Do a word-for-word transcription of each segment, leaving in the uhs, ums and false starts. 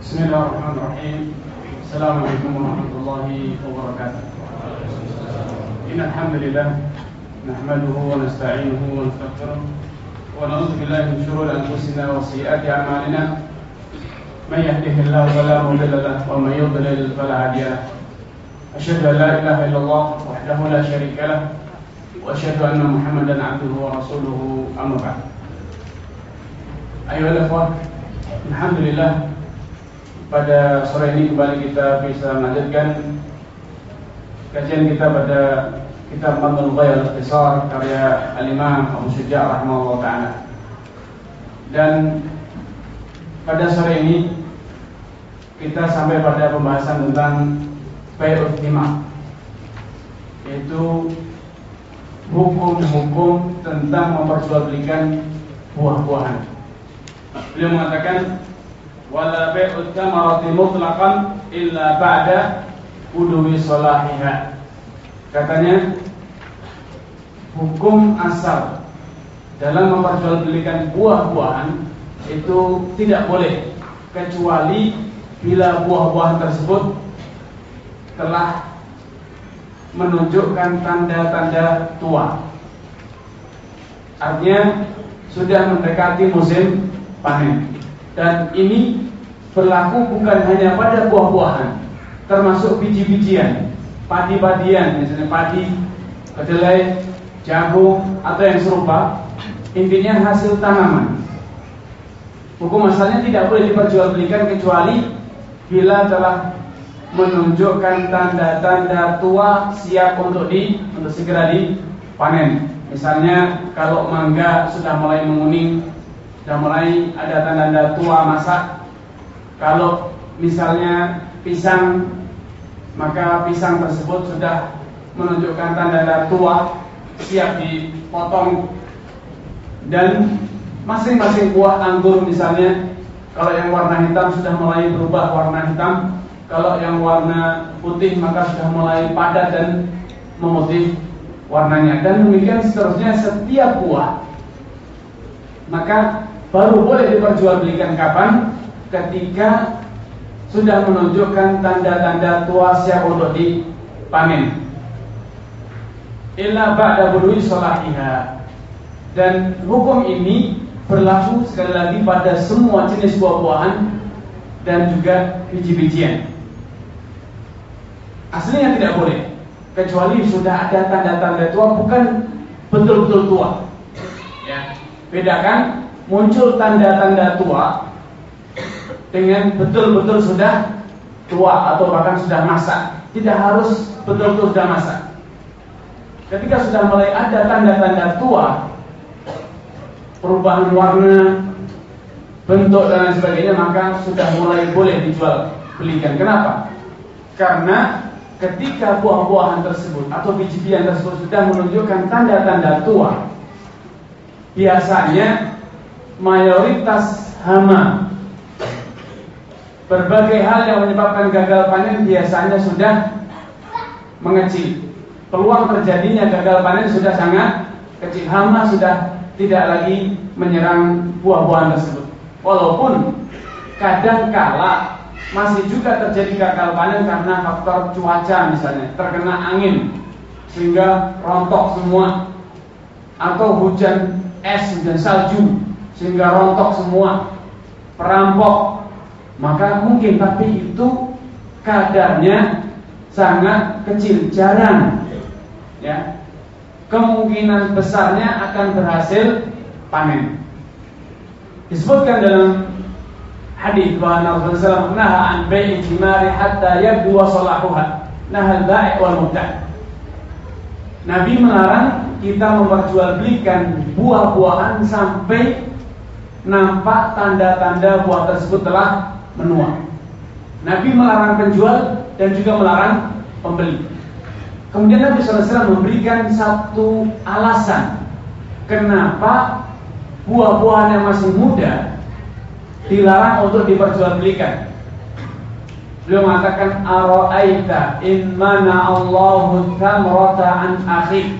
Bismillahirrahmanirrahim. Assalamualaikum warahmatullahi wabarakatuh. Innal hamdalillah nahmaduhu wa nasta'inuhu wa nastaghfiruh wa na'udzu billahi min shururi anfusina wa sayyiati a'malina. May yahdihillahu fala mudilla lahu wa may yudlil fala hadiya lahu. Asyhadu an la ilaha illallah wahdahu la syarika lahu wa asyhadu anna Muhammadan 'abduhu wa rasuluhu, amma ba'd. Ayolah ikhwah, alhamdulillah pada sore ini kembali kita bisa melanjutkan kajian kita pada kitab Matnul Ghayatul Ikhtisar karya Al-Imam Abu Syuja' rahimahullah ta'ala. Dan pada sore ini kita sampai pada pembahasan tentang bai'ut thimar, yaitu hukum-hukum tentang memperjualbelikan buah-buahan. Beliau mengatakan wala bai'ut thamarati mutlaqan illa ba'da wudu'i salahiha. Katanya hukum asal dalam memperjualbelikan buah-buahan itu tidak boleh kecuali bila buah-buahan tersebut telah menunjukkan tanda-tanda tua. Artinya sudah mendekati musim panen. Dan ini berlaku bukan hanya pada buah-buahan, termasuk biji-bijian, padi-padian, misalnya padi, kedelai, jagung atau yang serupa. Intinya hasil tanaman. Hukum asalnya tidak boleh diperjualbelikan kecuali bila telah menunjukkan tanda-tanda tua siap untuk di untuk segera dipanen. Misalnya kalau mangga sudah mulai menguning, sudah mulai ada tanda-tanda tua masak. Kalau misalnya pisang, maka pisang tersebut sudah menunjukkan tanda-tanda tua siap dipotong. Dan masing-masing buah anggur misalnya, kalau yang warna hitam sudah mulai berubah warna hitam, kalau yang warna putih maka sudah mulai padat dan memutih warnanya. Dan demikian seterusnya setiap buah. Maka baru boleh diperjualbelikan kapan? Ketika sudah menunjukkan tanda-tanda tua siap untuk dipanen. Illa ba'da wudu'i salahiha. Dan hukum ini berlaku sekali lagi pada semua jenis buah-buahan dan juga biji-bijian. Aslinya tidak boleh kecuali sudah ada tanda-tanda tua, bukan betul-betul tua. Ya, bedakan muncul tanda-tanda tua dengan betul-betul sudah tua atau bahkan sudah masak. Tidak harus betul-betul sudah masak. Ketika sudah mulai ada tanda-tanda tua, perubahan warna, bentuk dan lain sebagainya, maka sudah mulai boleh dijual belikan. Kenapa? Karena ketika buah-buahan tersebut atau biji-bijian tersebut sudah menunjukkan tanda-tanda tua, biasanya mayoritas hama, berbagai hal yang menyebabkan gagal panen biasanya sudah mengecil. Peluang terjadinya gagal panen sudah sangat kecil. Hama sudah tidak lagi menyerang buah-buahan tersebut. Walaupun kadang kala masih juga terjadi gagal panen karena faktor cuaca, misalnya terkena angin sehingga rontok semua, atau hujan es, hujan salju sehingga rontok semua, perampok, maka mungkin, tapi itu kadarnya sangat kecil, jarang. Ya, kemungkinan besarnya akan berhasil panen. Disebutkan dalam hadis bahwa Nabi sallallahu alaihi wasallam naha an bai'i thimari hatta yabdu salahuha, nahal bai' wal mubta'. Nabi melarang kita memperjualbelikan buah-buahan sampai nampak tanda-tanda buah tersebut telah menua. Nabi melarang penjual dan juga melarang pembeli. Kemudian Nabi sallallahu alaihi wasallam memberikan satu alasan kenapa buah-buahan yang masih muda dilarang untuk diperjualbelikan. Beliau mengatakan ara'aita in mana Allahu thamrata an akhi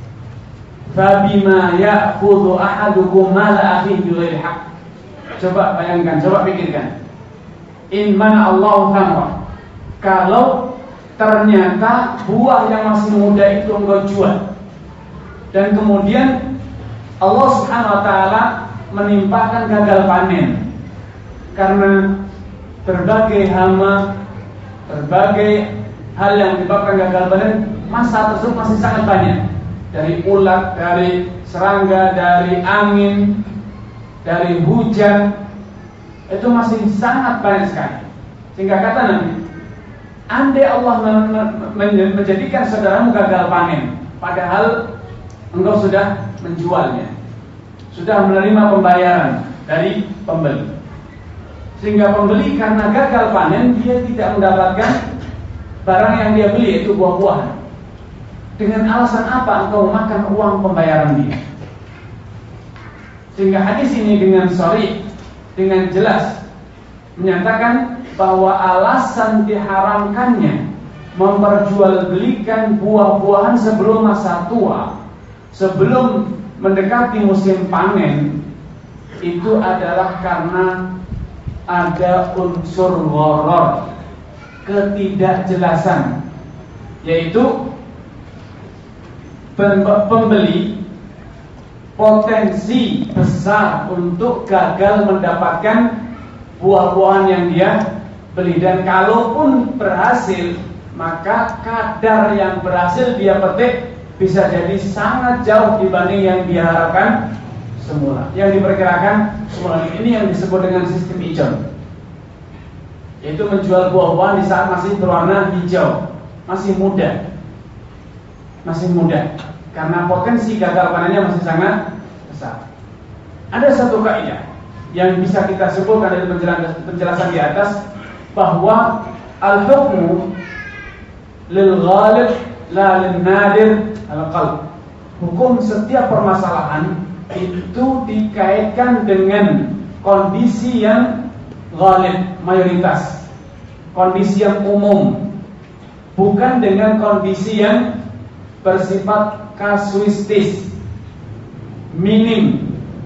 fabima ya'khudhu ahadukum mala akhihi bighairi haqq. Coba bayangkan, coba pikirkan. in mana Allah thamra, kalau ternyata buah yang masih muda itu engkau jual, dan kemudian Allah Subhanahu wa taala menimpakan gagal panen karena berbagai hama, berbagai hal yang menyebabkan gagal panen, masa tersebut masih sangat banyak, dari ulat, dari serangga, dari angin, dari hujan, itu masih sangat banyak sekali. Sehingga kata Nabi, andai Allah menjadikan saudaramu gagal panen, padahal engkau sudah menjualnya, sudah menerima pembayaran dari pembeli, sehingga pembeli karena gagal panen dia tidak mendapatkan barang yang dia beli, yaitu buah-buahan. Dengan alasan apa engkau makan uang pembayaran dia? Sehingga hadis ini dengan sharih, dengan jelas menyatakan bahwa alasan diharamkannya memperjualbelikan buah-buahan sebelum masa tua, sebelum mendekati musim panen, itu adalah karena ada unsur gharar, ketidakjelasan, yaitu pembeli potensi besar untuk gagal mendapatkan buah-buahan yang dia beli, dan kalaupun berhasil, maka kadar yang berhasil dia petik bisa jadi sangat jauh dibanding yang diharapkan semula, yang diperkirakan semula. Ini yang disebut dengan sistem ijon, yaitu menjual buah-buahan di saat masih berwarna hijau, masih muda, masih muda, karena potensi gagal panennya masih sangat besar. Ada satu kaidah yang bisa kita sebutkan dari penjelasan di atas, bahwa al-hukmu lil ghalib la lin nadir al-qalb. Hukum setiap permasalahan itu dikaitkan dengan kondisi yang ghalib, mayoritas, kondisi yang umum, bukan dengan kondisi yang bersifat kasuistis, minim.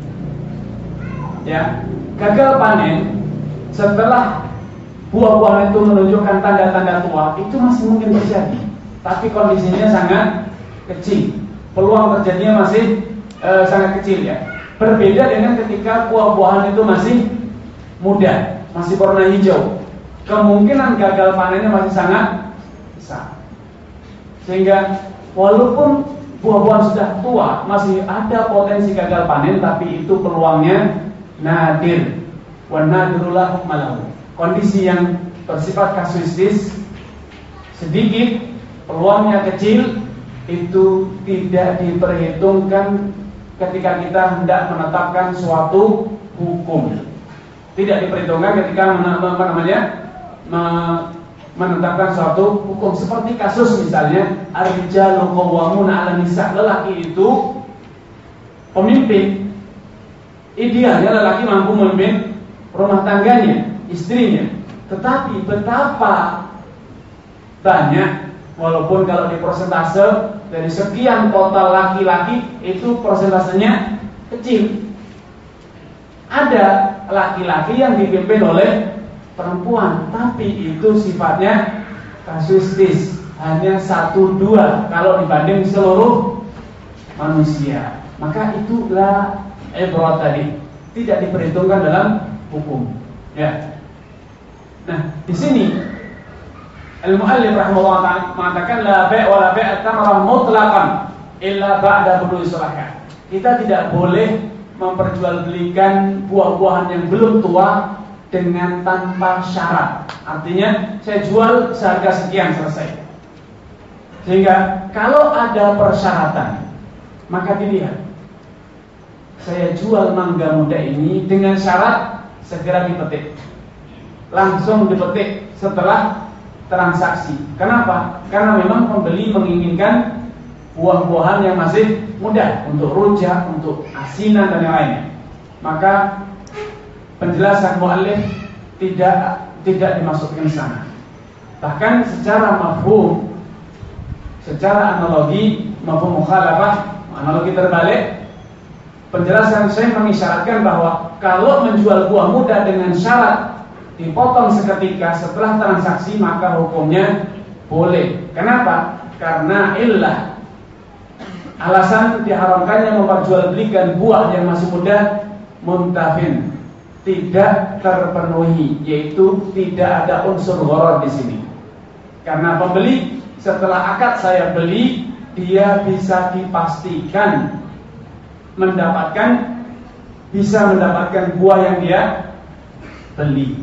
Ya, gagal panen setelah buah-buahan itu menunjukkan tanda-tanda tua, itu masih mungkin terjadi, tapi kondisinya sangat kecil, peluang terjadinya masih e, sangat kecil ya. Berbeda dengan ketika buah-buahan itu masih muda, masih warna hijau, kemungkinan gagal panennya masih sangat besar. Sehingga walaupun buah-buahan sudah tua, masih ada potensi gagal panen, tapi itu peluangnya nadir. Wa nadirullah hukmalahu. Kondisi yang bersifat kasuistis, sedikit, peluangnya kecil, itu tidak diperhitungkan ketika kita hendak menetapkan suatu hukum. Tidak diperhitungkan ketika apa namanya menetapkan suatu hukum. Seperti kasus misalnya ar-rijalu qawwamuna 'alan nisa', lelaki itu pemimpin. Idealnya lelaki mampu memimpin rumah tangganya, istrinya. Tetapi betapa banyak, walaupun kalau di persentase dari sekian total laki-laki itu persentasenya kecil, ada laki-laki yang dipimpin oleh perempuan, tapi itu sifatnya kasuistis, hanya satu dua kalau dibanding seluruh manusia. Maka itulah ibrat tadi, tidak diperhitungkan dalam hukum. Ya. Nah, di sini al-muallif rahimahullah mengatakan la bai' wa la bai' at-tamrah mutlaqan illa ba'da budu'i salahah. Kita tidak boleh memperjualbelikan buah-buahan yang belum tua dengan tanpa syarat. Artinya saya jual seharga sekian, selesai. Sehingga kalau ada persyaratan, maka dilihat, saya jual mangga muda ini dengan syarat segera dipetik, langsung dipetik setelah transaksi. Kenapa? Karena memang pembeli menginginkan buah-buahan yang masih muda untuk rujak, untuk asinan dan yang lainnya. Maka penjelasan muallif tidak tidak dimasukkan ke sana. Bahkan secara mafhum, secara analogi, mafhum mukhalafah, analogi terbalik, penjelasan saya mengisyaratkan bahwa kalau menjual buah muda dengan syarat dipotong seketika setelah transaksi, maka hukumnya boleh. Kenapa? Karena illah, alasan diharamkannya memperjualbelikan buah yang masih muda, muntafin, tidak terpenuhi, yaitu tidak ada unsur gharar di sini. Karena pembeli setelah akad saya beli, dia bisa dipastikan mendapatkan bisa mendapatkan buah yang dia beli.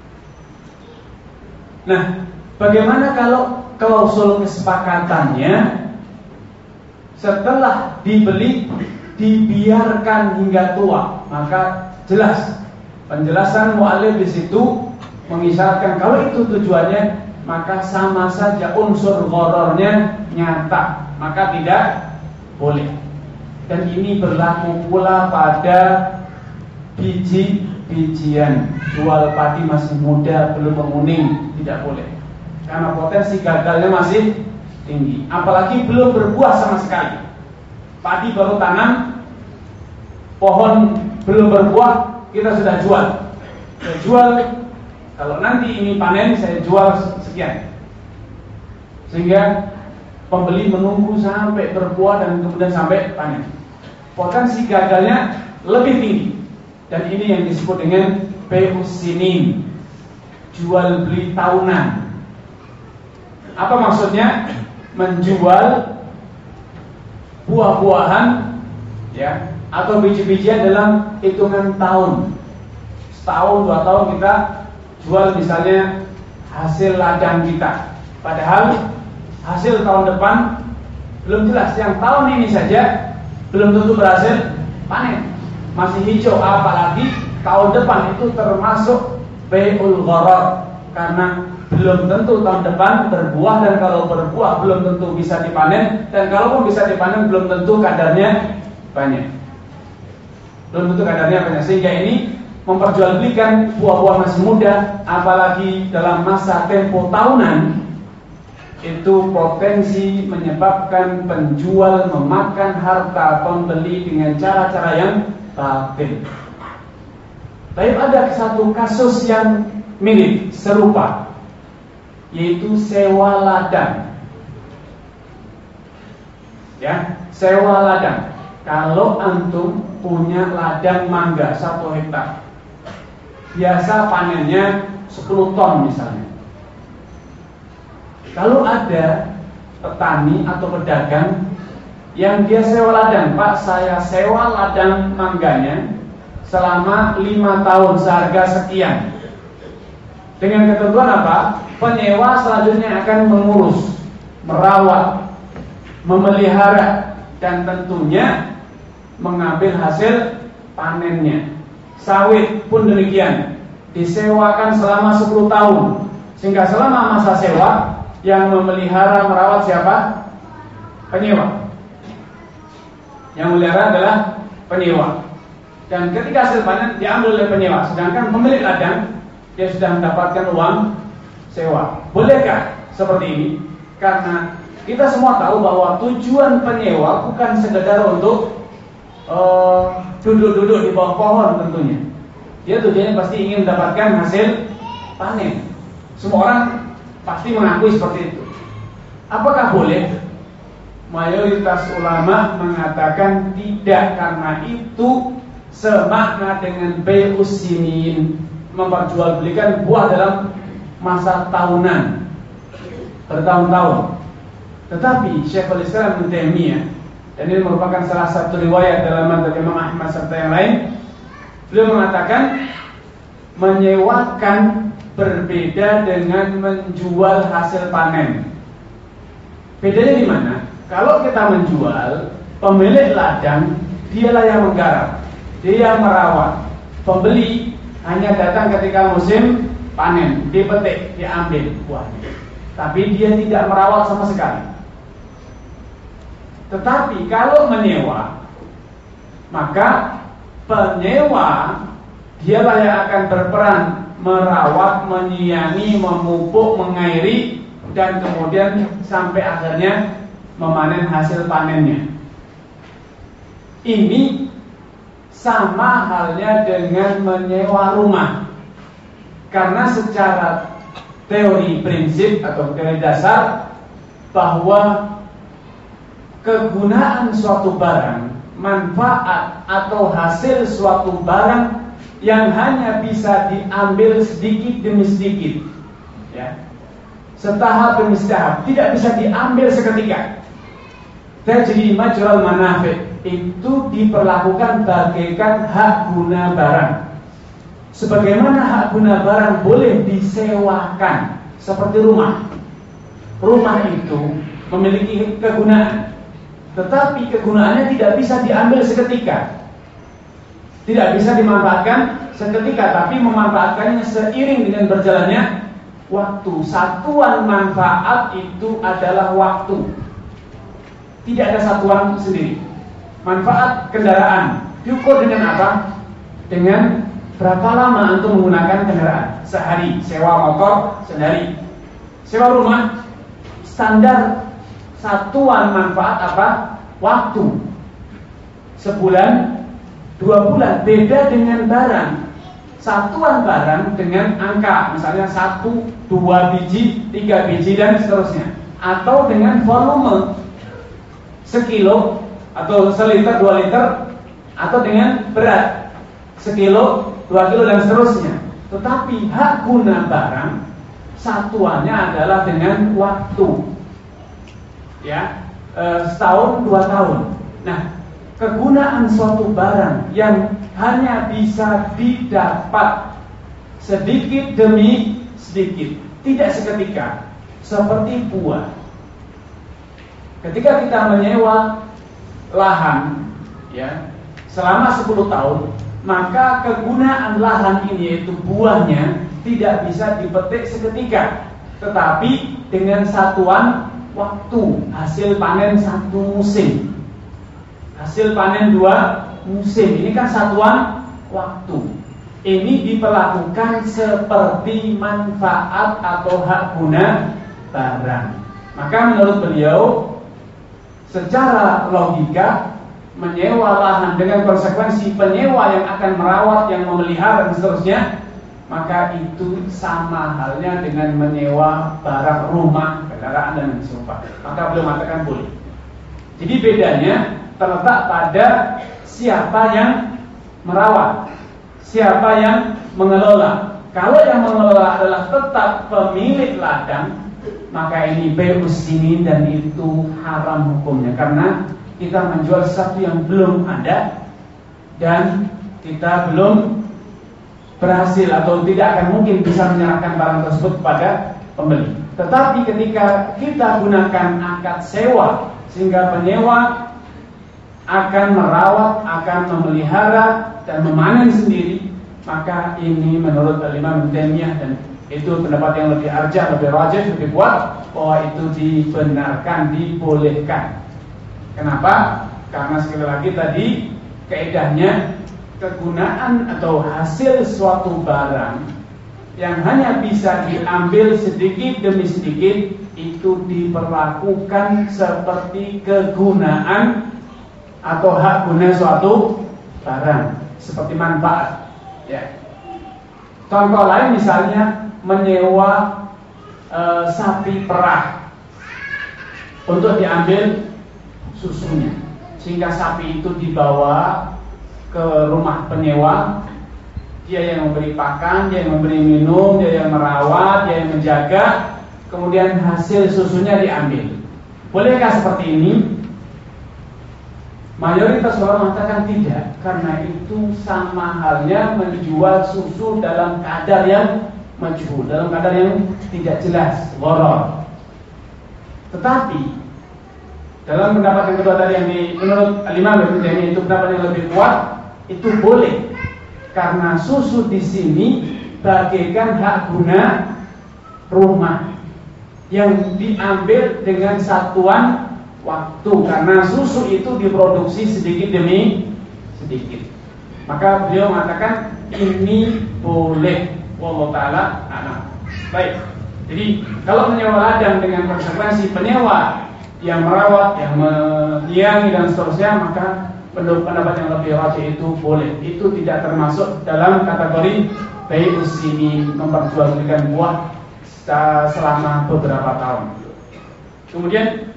Nah, bagaimana kalau klausul kesepakatannya setelah dibeli dibiarkan hingga tua? Maka jelas penjelasan mu'allif di situ mengisyaratkan kalau itu tujuannya, maka sama saja unsur ghararnya nyata, maka tidak boleh. Dan ini berlaku pula pada biji-bijian. Jual padi masih muda, belum menguning, tidak boleh, karena potensi gagalnya masih tinggi. Apalagi belum berbuah sama sekali. Padi baru tanam, pohon belum berbuah, kita sudah jual. Saya jual, kalau nanti ini panen saya jual sekian. Sehingga pembeli menunggu sampai berbuah dan kemudian sampai panen. Potensi gagalnya lebih tinggi. Dan ini yang disebut dengan bai'us sinin, jual beli tahunan. Apa maksudnya? Menjual buah-buahan, ya, atau biji-bijian dalam hitungan tahun. Setahun, dua tahun kita jual misalnya hasil ladang kita. Padahal hasil tahun depan belum jelas. Yang tahun ini saja belum tentu berhasil panen, masih hijau, apalagi tahun depan. Itu termasuk bai'ul gharar, karena belum tentu tahun depan berbuah, dan kalau berbuah belum tentu bisa dipanen, dan kalaupun bisa dipanen belum tentu kadarnya banyak. Belum tentu kadarnya banyak. Sehingga ini memperjualbelikan buah-buah masih muda, apalagi dalam masa tempo tahunan, itu potensi menyebabkan penjual memakan harta pembeli dengan cara-cara yang batil. Tapi ada satu kasus yang mirip, serupa, yaitu sewa ladang. Ya, sewa ladang. Kalau antum punya ladang mangga satu hektar, biasa panennya sepuluh ton misalnya. Kalau ada petani atau pedagang yang dia sewa ladang, Pak, saya sewa ladang mangganya selama lima tahun seharga sekian, dengan ketentuan apa? Penyewa selanjutnya akan mengurus, merawat, memelihara, dan tentunya mengambil hasil panennya. Sawit pun demikian, disewakan selama sepuluh tahun, sehingga selama masa sewa yang memelihara, merawat siapa? Penyewa. Yang memelihara adalah penyewa. Dan ketika hasil panen diambil oleh penyewa, sedangkan pemilik ladang dia sudah mendapatkan uang sewa. Bolehkah seperti ini? Karena kita semua tahu bahwa tujuan penyewa bukan sekedar untuk uh, duduk-duduk di bawah pohon tentunya. Dia tujuannya pasti ingin mendapatkan hasil panen. Semua orang pasti mengakui seperti itu. Apakah boleh? Mayoritas ulama mengatakan tidak, karena itu semakna dengan bai'us sinin, memperjualbelikan buah dalam masa tahunan, bertahun-tahun. Tetapi Syekhul Islam Ibnu Taimiyah, dan ini merupakan salah satu riwayat dalam madzhab Imam Ahmad serta yang lain, beliau mengatakan menyewakan berbeda dengan menjual hasil panen. Bedanya di mana? Kalau kita menjual, pemilik ladang dialah yang menggarap, dia yang merawat. Pembeli hanya datang ketika musim panen, dipetik, diambil buahnya. Tapi dia tidak merawat sama sekali. Tetapi kalau menyewa, maka penyewa dialah yang akan berperan merawat, menyiangi, memupuk, mengairi, dan kemudian sampai akhirnya memanen hasil panennya. Ini sama halnya dengan menyewa rumah. Karena secara teori prinsip atau teori dasar bahwa kegunaan suatu barang, manfaat atau hasil suatu barang yang hanya bisa diambil sedikit demi sedikit, ya, setahap demi setahap, tidak bisa diambil seketika. Tajri majral manafi, itu diperlakukan bagaikan hak guna barang. Sebagaimana hak guna barang boleh disewakan, seperti rumah. Rumah itu memiliki kegunaan, tetapi kegunaannya tidak bisa diambil seketika. Tidak bisa dimanfaatkan seketika, tapi memanfaatkannya seiring dengan berjalannya waktu. Satuan manfaat itu adalah waktu. Tidak ada satuan sendiri. Manfaat kendaraan diukur dengan apa? Dengan berapa lama untuk menggunakan kendaraan. Sehari. Sewa motor sehari. Sewa rumah, standar satuan manfaat apa? Waktu. Sebulan, dua bulan. Beda dengan barang. Satuan barang dengan angka, misalnya satu, dua biji, tiga biji dan seterusnya. Atau dengan volume, sekilo atau seliter, dua liter, atau dengan berat, sekilo, dua kilo dan seterusnya. Tetapi hak guna barang satuannya adalah dengan waktu, ya, e, setahun, dua tahun. Nah, kegunaan suatu barang yang hanya bisa didapat sedikit demi sedikit, tidak seketika, seperti buah. Ketika kita menyewa lahan, ya, selama sepuluh tahun, maka kegunaan lahan ini, yaitu buahnya, tidak bisa dipetik seketika, tetapi dengan satuan waktu. Hasil panen satu musim, hasil panen dua musim. Ini kan satuan waktu. Ini diperlakukan seperti manfaat atau hak guna barang. Maka menurut beliau, secara logika, menyewa lahan dengan konsekuensi penyewa yang akan merawat, yang memelihara dan seterusnya, maka itu sama halnya dengan menyewa barang rumah, kendaraan dan serupa. Maka beliau mengatakan boleh. Jadi bedanya terletak pada siapa yang merawat, siapa yang mengelola. Kalau yang mengelola adalah tetap pemilik ladang, maka ini bebas ini dan itu haram hukumnya, karena kita menjual sesuatu yang belum ada dan kita belum berhasil atau tidak akan mungkin bisa menyerahkan barang tersebut kepada pembeli. Tetapi ketika kita gunakan akad sewa, sehingga penyewa akan merawat, akan memelihara dan memanen sendiri, maka ini menurut Imam Ibnu Taimiyah, dan itu pendapat yang lebih arjah, lebih rajih, lebih kuat, bahwa itu dibenarkan, dibolehkan. Kenapa? Karena sekali lagi tadi kaidahnya, kegunaan atau hasil suatu barang yang hanya bisa diambil sedikit demi sedikit itu diperlakukan seperti kegunaan atau hak guna suatu barang, seperti manfaat, ya. Contoh lain misalnya menyewa e, sapi perah untuk diambil susunya, sehingga sapi itu dibawa ke rumah penyewa. Dia yang memberi pakan, dia yang memberi minum, dia yang merawat, dia yang menjaga, kemudian hasil susunya diambil. Bolehkah seperti ini? Mayoritas orang mengatakan tidak, karena itu sama halnya menjual susu dalam kadar yang majhul, dalam kadar yang tidak jelas, gharar. Tetapi dalam pendapat yang kedua tadi, yang di, menurut Imam Ibnu Taimiyah itu pendapat yang lebih kuat, itu boleh, karena susu di sini bagaikan hak guna rumah yang diambil dengan satuan waktu, karena susu itu diproduksi sedikit demi sedikit. Maka beliau mengatakan ini boleh, wallahu taala a'lam. Baik. Jadi kalau menyewa ladang dengan konsekuensi penyewa yang merawat, yang menyiangi dan seterusnya, maka pendapat yang lebih rajih itu boleh. Itu tidak termasuk dalam kategori bai'us sinin, memperjualbelikan buah selama beberapa tahun. Kemudian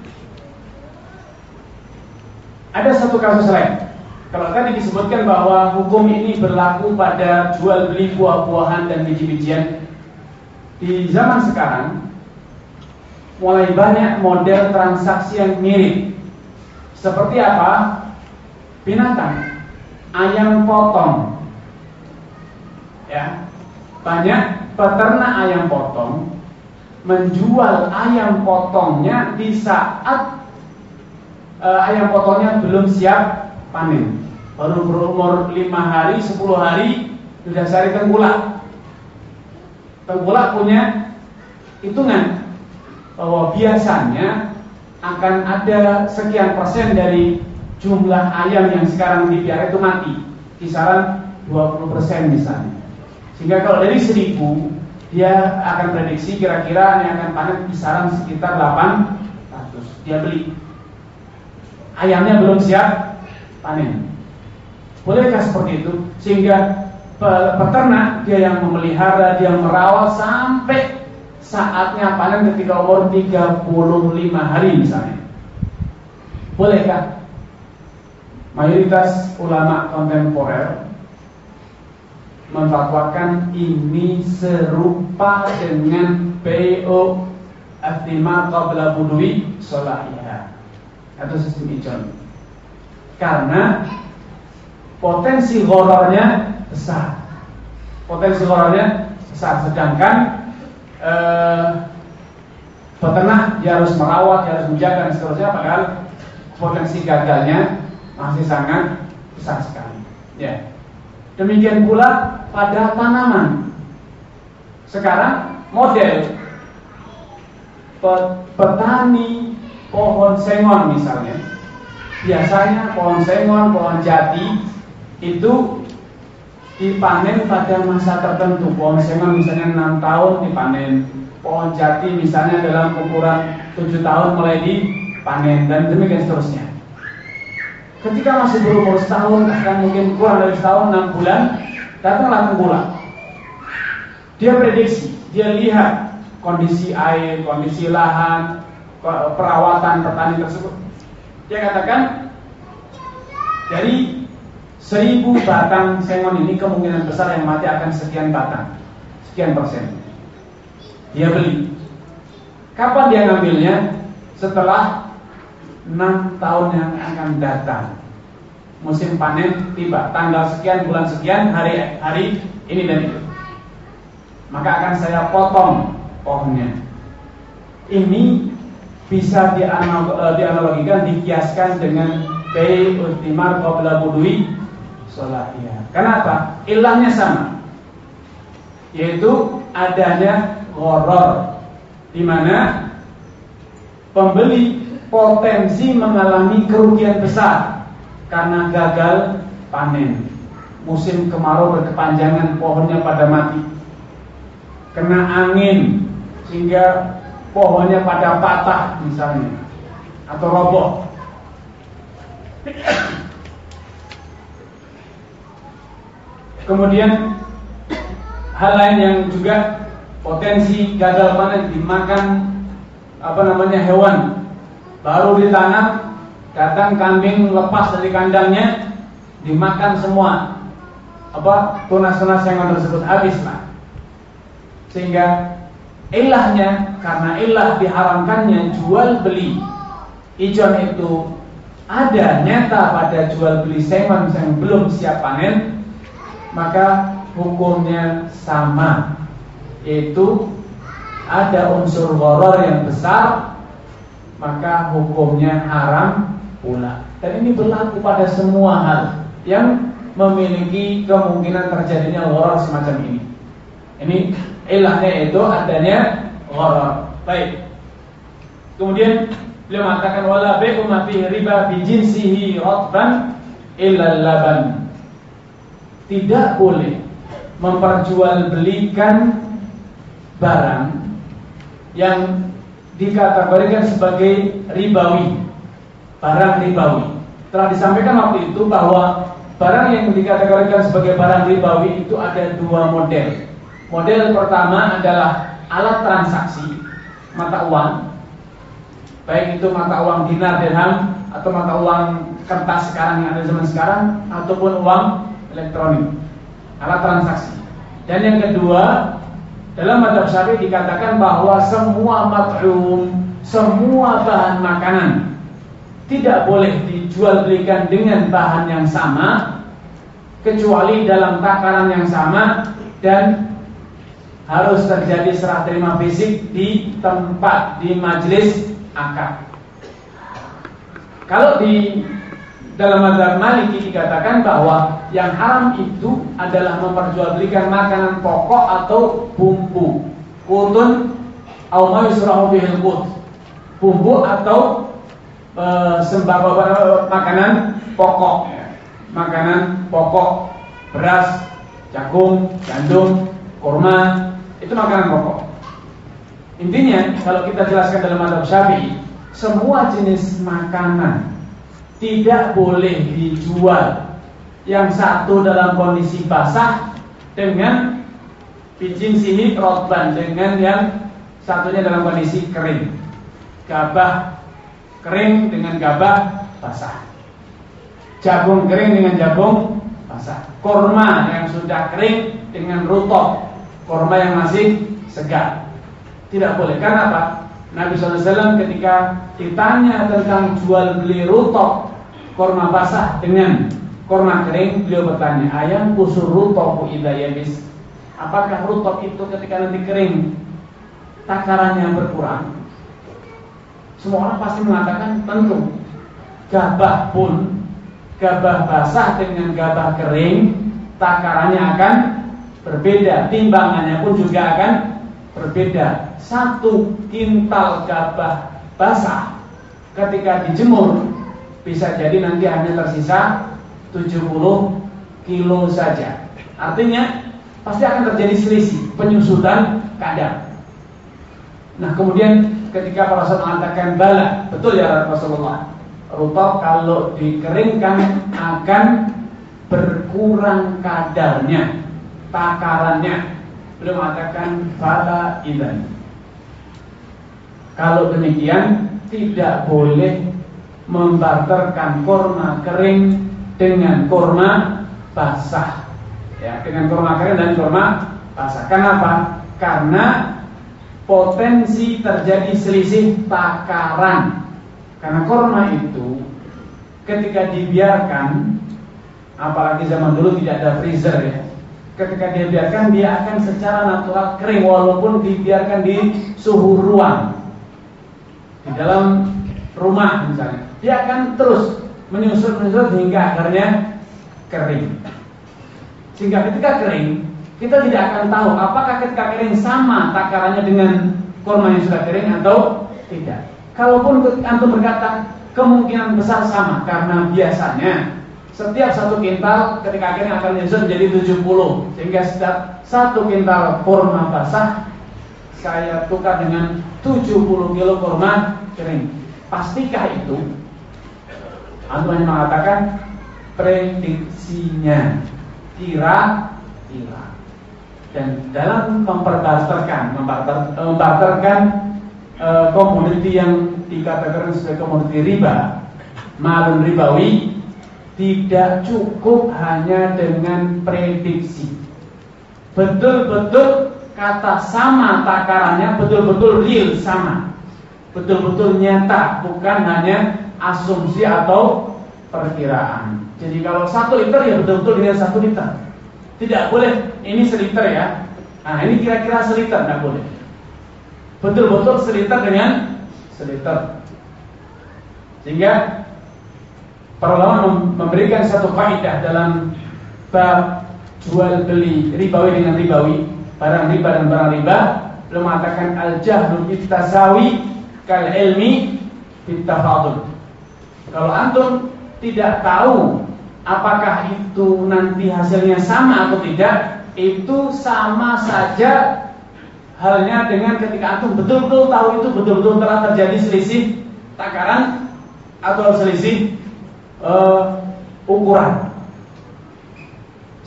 ada satu kasus lain. Kalau tadi disebutkan bahwa hukum ini berlaku pada jual beli buah-buahan dan biji-bijian, di zaman sekarang mulai banyak model transaksi yang mirip. Seperti apa? Binatang, ayam potong. Ya, banyak peternak ayam potong menjual ayam potongnya di saat uh, ayam potongnya belum siap panen. Baru berumur lima hari, sepuluh hari sudah cari tengkulak. Tengkulak punya hitungan bahwa biasanya akan ada sekian persen dari jumlah ayam yang sekarang dipiara itu mati, kisaran dua puluh persen misalnya. Sehingga kalau dari seribu, dia akan prediksi kira-kira yang akan panen kisaran sekitar delapan ratus. Dia beli. Ayamnya belum siap panen. Bolehkah seperti itu? Sehingga peternak dia yang memelihara, dia merawat sampai saatnya panen ketika umur tiga puluh lima hari misalnya. Bolehkah? Mayoritas ulama kontemporer memfatwakan ini serupa dengan bai'u athimar qabla budui sholahiyah atau sistem ijon, karena potensi ghorornya besar. Potensi ghorornya besar. Sedangkan eh, peternak dia harus merawat, dia harus menjaga dan seterusnya, padahal potensi gagalnya masih sangat besar sekali. Ya. Demikian pula pada tanaman. Sekarang model petani pohon sengon misalnya, biasanya pohon sengon, pohon jati itu dipanen pada masa tertentu. Pohon sengon misalnya enam tahun dipanen, pohon jati misalnya dalam ukuran tujuh tahun mulai dipanen, dan demikian seterusnya. Ketika masih berumur setahun, bahkan mungkin kurang dari setahun, enam bulan, datanglah tengkulak. Dia prediksi, dia lihat kondisi air, kondisi lahan, perawatan petani tersebut. Dia katakan dari seribu batang sengon ini kemungkinan besar yang mati akan sekian batang, sekian persen. Dia beli. Kapan dia ngambilnya? Setelah enam tahun yang akan datang. Musim panen tiba, tanggal sekian, bulan sekian, hari hari ini dan itu. Maka akan saya potong pohonnya. Ini bisa dianalogikan, dikiaskan dengan bai'ut thimar qabla budui sholahiyah. Kenapa? Ilahnya sama, yaitu adanya gharar, di mana pembeli potensi mengalami kerugian besar karena gagal panen. Musim kemarau berkepanjangan, pohonnya pada mati. Kena angin sehingga pohonnya pada patah misalnya, atau roboh. Kemudian hal lain yang juga potensi gagal panen, dimakan apa namanya hewan. Baru ditanam, datang kambing lepas dari kandangnya, dimakan semua apa tunas-tunas yang tersebut, habislah. Sehingga ilahnya, karena ilah diharamkannya jual beli ijon itu ada nyata pada jual beli sengon yang belum siap panen, maka hukumnya sama, yaitu ada unsur gharar yang besar, maka hukumnya haram pula. Dan ini berlaku pada semua hal yang memiliki kemungkinan terjadinya gharar semacam ini. Ini ilahnya itu adanya gharar. Baik. Kemudian beliau mengatakan wala bai'u ma fihi riba bi jinsihi ratban illa laban. Tidak boleh memperjualbelikan barang yang dikategorikan sebagai ribawi, barang ribawi. Telah disampaikan waktu itu bahwa barang yang dikategorikan sebagai barang ribawi itu ada dua model. Model pertama adalah alat transaksi mata uang, baik itu mata uang dinar dirham atau mata uang kertas sekarang yang ada zaman sekarang, ataupun uang elektronik, alat transaksi. Dan yang kedua, dalam mazhab Syafi'i dikatakan bahwa semua mat'um, semua bahan makanan tidak boleh dijual belikan dengan bahan yang sama kecuali dalam takaran yang sama dan harus terjadi serah terima fisik di tempat, di majelis akad. Kalau di dalam mazhab Maliki dikatakan bahwa yang haram itu adalah memperjualbelikan makanan pokok atau bumbu, qutun atau ma yusrahu bihil qut, bumbu atau e, sembako makanan pokok, makanan pokok, beras, jagung, gandum, kurma, itu makanan pokok. Intinya kalau kita jelaskan dalam mazhab Syafi'i, semua jenis makanan tidak boleh dijual. Yang satu dalam kondisi basah dengan bijin sini rotban, dengan yang satunya dalam kondisi kering. Gabah kering dengan gabah basah, jagung kering dengan jagung basah, kurma yang sudah kering dengan rutop, kurma yang masih segar. Tidak boleh. Karena apa? Nabi shallallahu alaihi wasallam ketika ditanya tentang jual beli rutop, kurma basah dengan kurma kering, beliau bertanya, ayam kusur rutop idza yabis, apakah rutop itu ketika nanti kering takarannya berkurang? Semua orang pasti mengatakan tentu. Gabah pun, gabah basah dengan gabah kering takarannya akan berbeda, timbangannya pun juga akan berbeda. Satu kintal gabah basah ketika dijemur bisa jadi nanti hanya tersisa tujuh puluh kilo saja. Artinya pasti akan terjadi selisih, penyusutan kadar. Nah kemudian ketika para sahabat mengatakan bala, betul ya Rasulullah, rutop kalau dikeringkan akan berkurang kadarnya, takarannya. Beliau mengatakan bala idzan, kalau demikian tidak boleh membarterkan kurma kering dengan kurma basah, ya, dengan kurma kering dan kurma basah. Kenapa? Karena potensi terjadi selisih takaran. Karena kurma itu ketika dibiarkan, apalagi zaman dulu tidak ada freezer ya, ketika dia biarkan dia akan secara natural kering walaupun dibiarkan di suhu ruang di dalam rumah misalnya, dia akan terus menyusut-menyusut hingga akhirnya kering. Sehingga ketika kering, kita tidak akan tahu apakah ketika kering sama takarannya dengan kurma yang sudah kering atau tidak. Kalaupun antum berkata kemungkinan besar sama, karena biasanya setiap satu kintal ketika kering akan menyusut menjadi tujuh puluh, sehingga setiap satu kintal kurma basah saya tukar dengan tujuh puluh kilo kurma kering. Pastikah itu? Antum hanya mengatakan prediksinya, kira-kira. Dan dalam memperbarterkan, membarter, membarterkan e, komoditi yang dikatakan sebagai komoditi riba, malun ribawi, tidak cukup hanya dengan prediksi. Betul-betul kata sama takarannya, betul-betul real sama, betul-betul nyata, bukan hanya asumsi atau perkiraan. Jadi kalau satu liter ya betul-betul dengan satu liter. Tidak boleh ini seliter ya. Nah ini kira-kira seliter, tidak boleh. Betul-betul seliter dengan seliter. Sehingga para ulama memberikan satu kaidah dalam bab jual beli ribawi dengan ribawi, barang riba dan barang riba. Beliau mengatakan al-jahlu bit-tasawi kal ilmi bit-tafadul. Kalau antum tidak tahu apakah itu nanti hasilnya sama atau tidak, itu sama saja halnya dengan ketika antum betul-betul tahu itu betul-betul telah terjadi selisih takaran atau selisih uh, ukuran.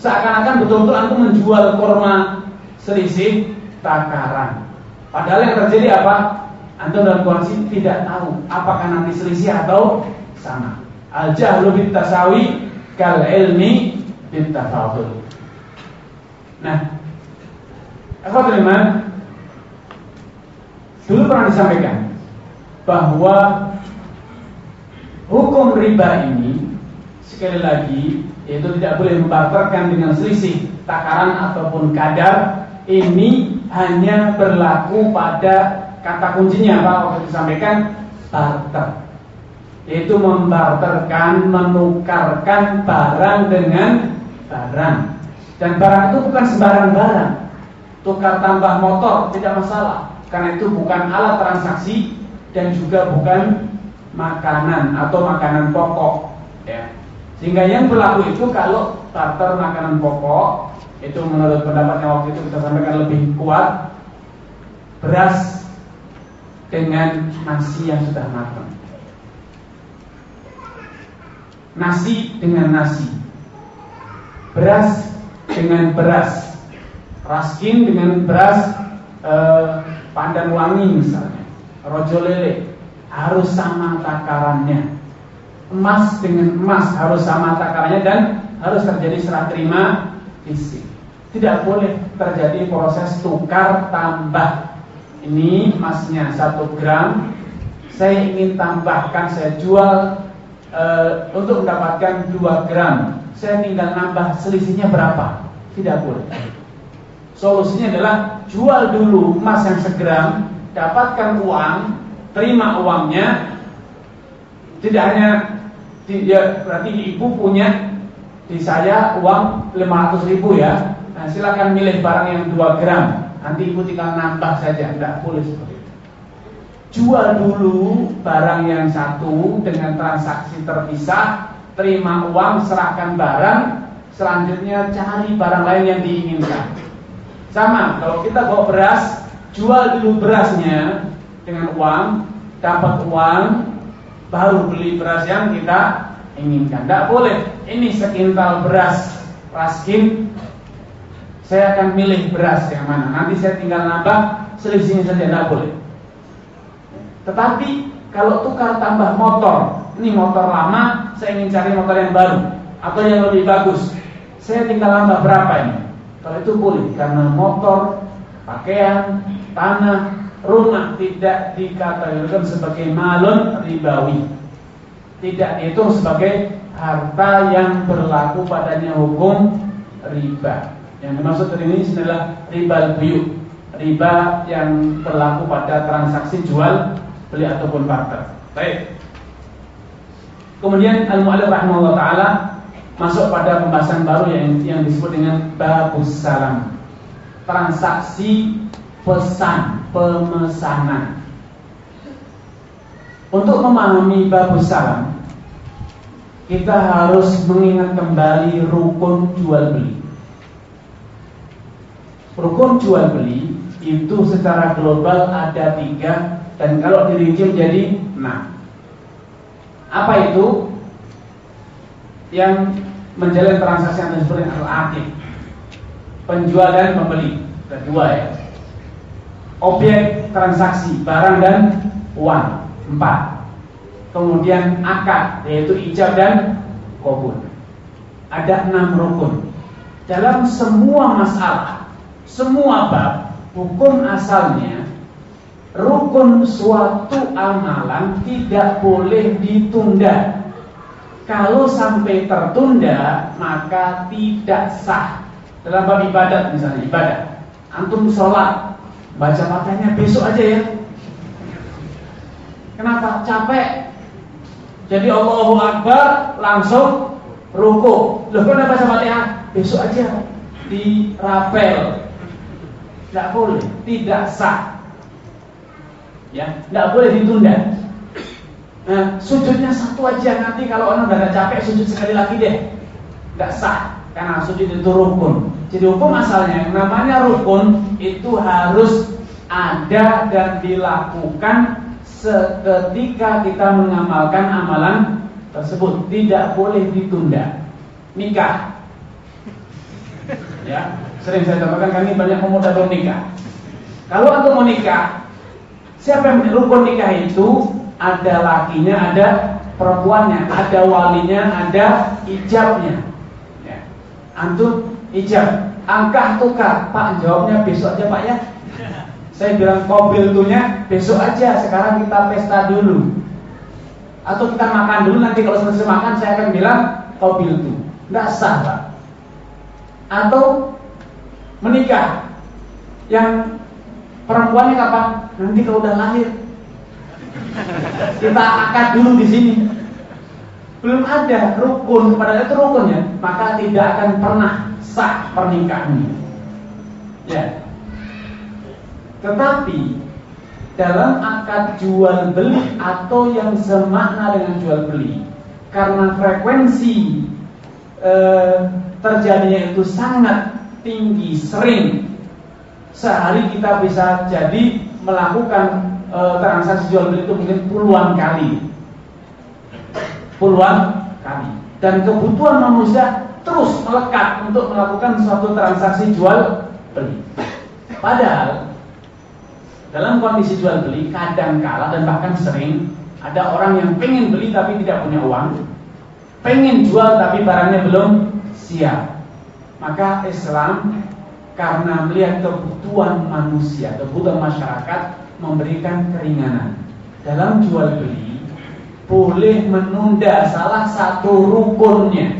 Seakan-akan betul-betul antum menjual kurma selisih takaran. Padahal yang terjadi apa? Antum dalam kondisi tidak tahu apakah nanti selisih atau sama. Al-jahlu bit tasawi kal ilmi bit tafadul. Nah, akhwatul iman, dulu pernah disampaikan bahwa hukum riba ini sekali lagi yaitu tidak boleh membarterkan dengan selisih takaran ataupun kadar. Ini hanya berlaku pada kata kuncinya apa? Waktu disampaikan barter, yaitu membarterkan, menukarkan barang dengan barang. Dan barang itu bukan sembarang barang. Tukar tambah motor tidak masalah, karena itu bukan alat transaksi dan juga bukan makanan atau makanan pokok, ya. Sehingga yang berlaku itu kalau barter makanan pokok, itu menurut pendapatnya waktu itu kita sampaikan lebih kuat, beras dengan nasi yang sudah matang, nasi dengan nasi, beras dengan beras, raskin dengan beras eh, pandan wangi misalnya, rojo lele, harus sama takarannya. Emas dengan emas harus sama takarannya dan harus terjadi serah terima fisik. Tidak boleh terjadi proses tukar tambah. Ini emasnya satu gram, saya ingin tambahkan, saya jual e, untuk mendapatkan dua gram. Saya tinggal nambah, selisihnya berapa? Tidak boleh. Solusinya adalah jual dulu emas yang segram, dapatkan uang, terima uangnya. Tidak hanya ya, berarti ibu punya di saya uang lima ratus ribu ya. Nah, silakan milih barang yang dua gram. Nanti ibu tinggal nambah saja. Tidak boleh seperti itu. Jual dulu barang yang satu dengan transaksi terpisah, terima uang, serahkan barang, selanjutnya cari barang lain yang diinginkan. Sama, kalau kita bawa beras, jual dulu berasnya dengan uang, dapat uang, baru beli beras yang kita inginkan. Tidak boleh, ini sekintal beras raskin, saya akan milih beras yang mana, nanti saya tinggal nambah, selisihnya saja. Tidak boleh. Tetapi kalau tukar tambah motor, ini motor lama, saya ingin cari motor yang baru atau yang lebih bagus, saya tinggal nambah berapa ini? Kalau itu boleh, karena motor, pakaian, tanah, rumah tidak dikategorikan sebagai malun ribawi, tidak dihitung sebagai harta yang berlaku padanya hukum riba. Yang dimaksud dari ini adalah riba buyu, riba yang berlaku pada transaksi jual beli ataupun barter. Baik. Kemudian al-mu'allif rahimahullah taala masuk pada pembahasan baru yang yang disebut dengan babus salam, transaksi pesan pemesanan. Untuk memahami babus salam, kita harus mengingat kembali rukun jual beli. Rukun jual beli itu secara global ada tiga, dan kalau dirinci menjadi enam. Apa itu? Yang menjalin transaksi yang disebut al-aqid, penjual dan pembeli, kedua ya. Objek transaksi barang dan uang, empat. Kemudian akad, yaitu ijab dan qabul. Ada enam rukun. Dalam semua masalah, semua bab, hukum asalnya rukun suatu amalan tidak boleh ditunda. Kalau sampai tertunda, maka tidak sah. Dalam bab ibadat misalnya, ibadah, antum sholat, baca fatihahnya besok aja ya. Kenapa? Capek. Jadi Allahu Akbar langsung ruku. Loh, kok baca fatihah? Besok aja, dirapel. Tidak boleh, tidak sah. Ya, tidak boleh ditunda. Nah, sujudnya satu aja, nanti kalau orang udah capek sujud sekali lagi deh, tidak sah, karena sujud itu rukun. Jadi hukum asalnya yang namanya rukun itu harus ada dan dilakukan seketika kita mengamalkan amalan tersebut, tidak boleh ditunda. Nikah, Ya, sering saya contohkan, kami banyak pemuda belum nikah. Kalau antum mau nikah, siapa yang rukun nikah itu? Ada lakinya, ada perempuannya, ada walinya, ada ijabnya. Ya. Antum ijab, angkah tukar, Pak jawabnya besok aja Pak ya. Saya bilang kobil tuhnya besok aja, sekarang kita pesta dulu. Atau kita makan dulu, nanti kalau selesai makan saya akan bilang kobil tuh. Nggak sah Pak. Atau menikah, yang perempuannya kapan? Nanti kalau udah lahir. Kita akad dulu di sini. Belum ada rukun, kepada itu rukunnya, maka tidak akan pernah sah pernikahannya. Ya. Tetapi dalam akad jual beli atau yang semakna dengan jual beli, karena frekuensi eh, terjadinya itu sangat tinggi, sering, sehari kita bisa jadi melakukan e, transaksi jual beli itu mungkin puluhan kali, puluhan kali, dan kebutuhan manusia terus melekat untuk melakukan suatu transaksi jual beli. Padahal dalam kondisi jual beli kadang kala dan bahkan sering ada orang yang pengen beli tapi tidak punya uang, pengen jual tapi barangnya belum siap. Maka Islam karena melihat kebutuhan manusia, kebutuhan masyarakat, memberikan keringanan. Dalam jual beli boleh menunda salah satu rukunnya,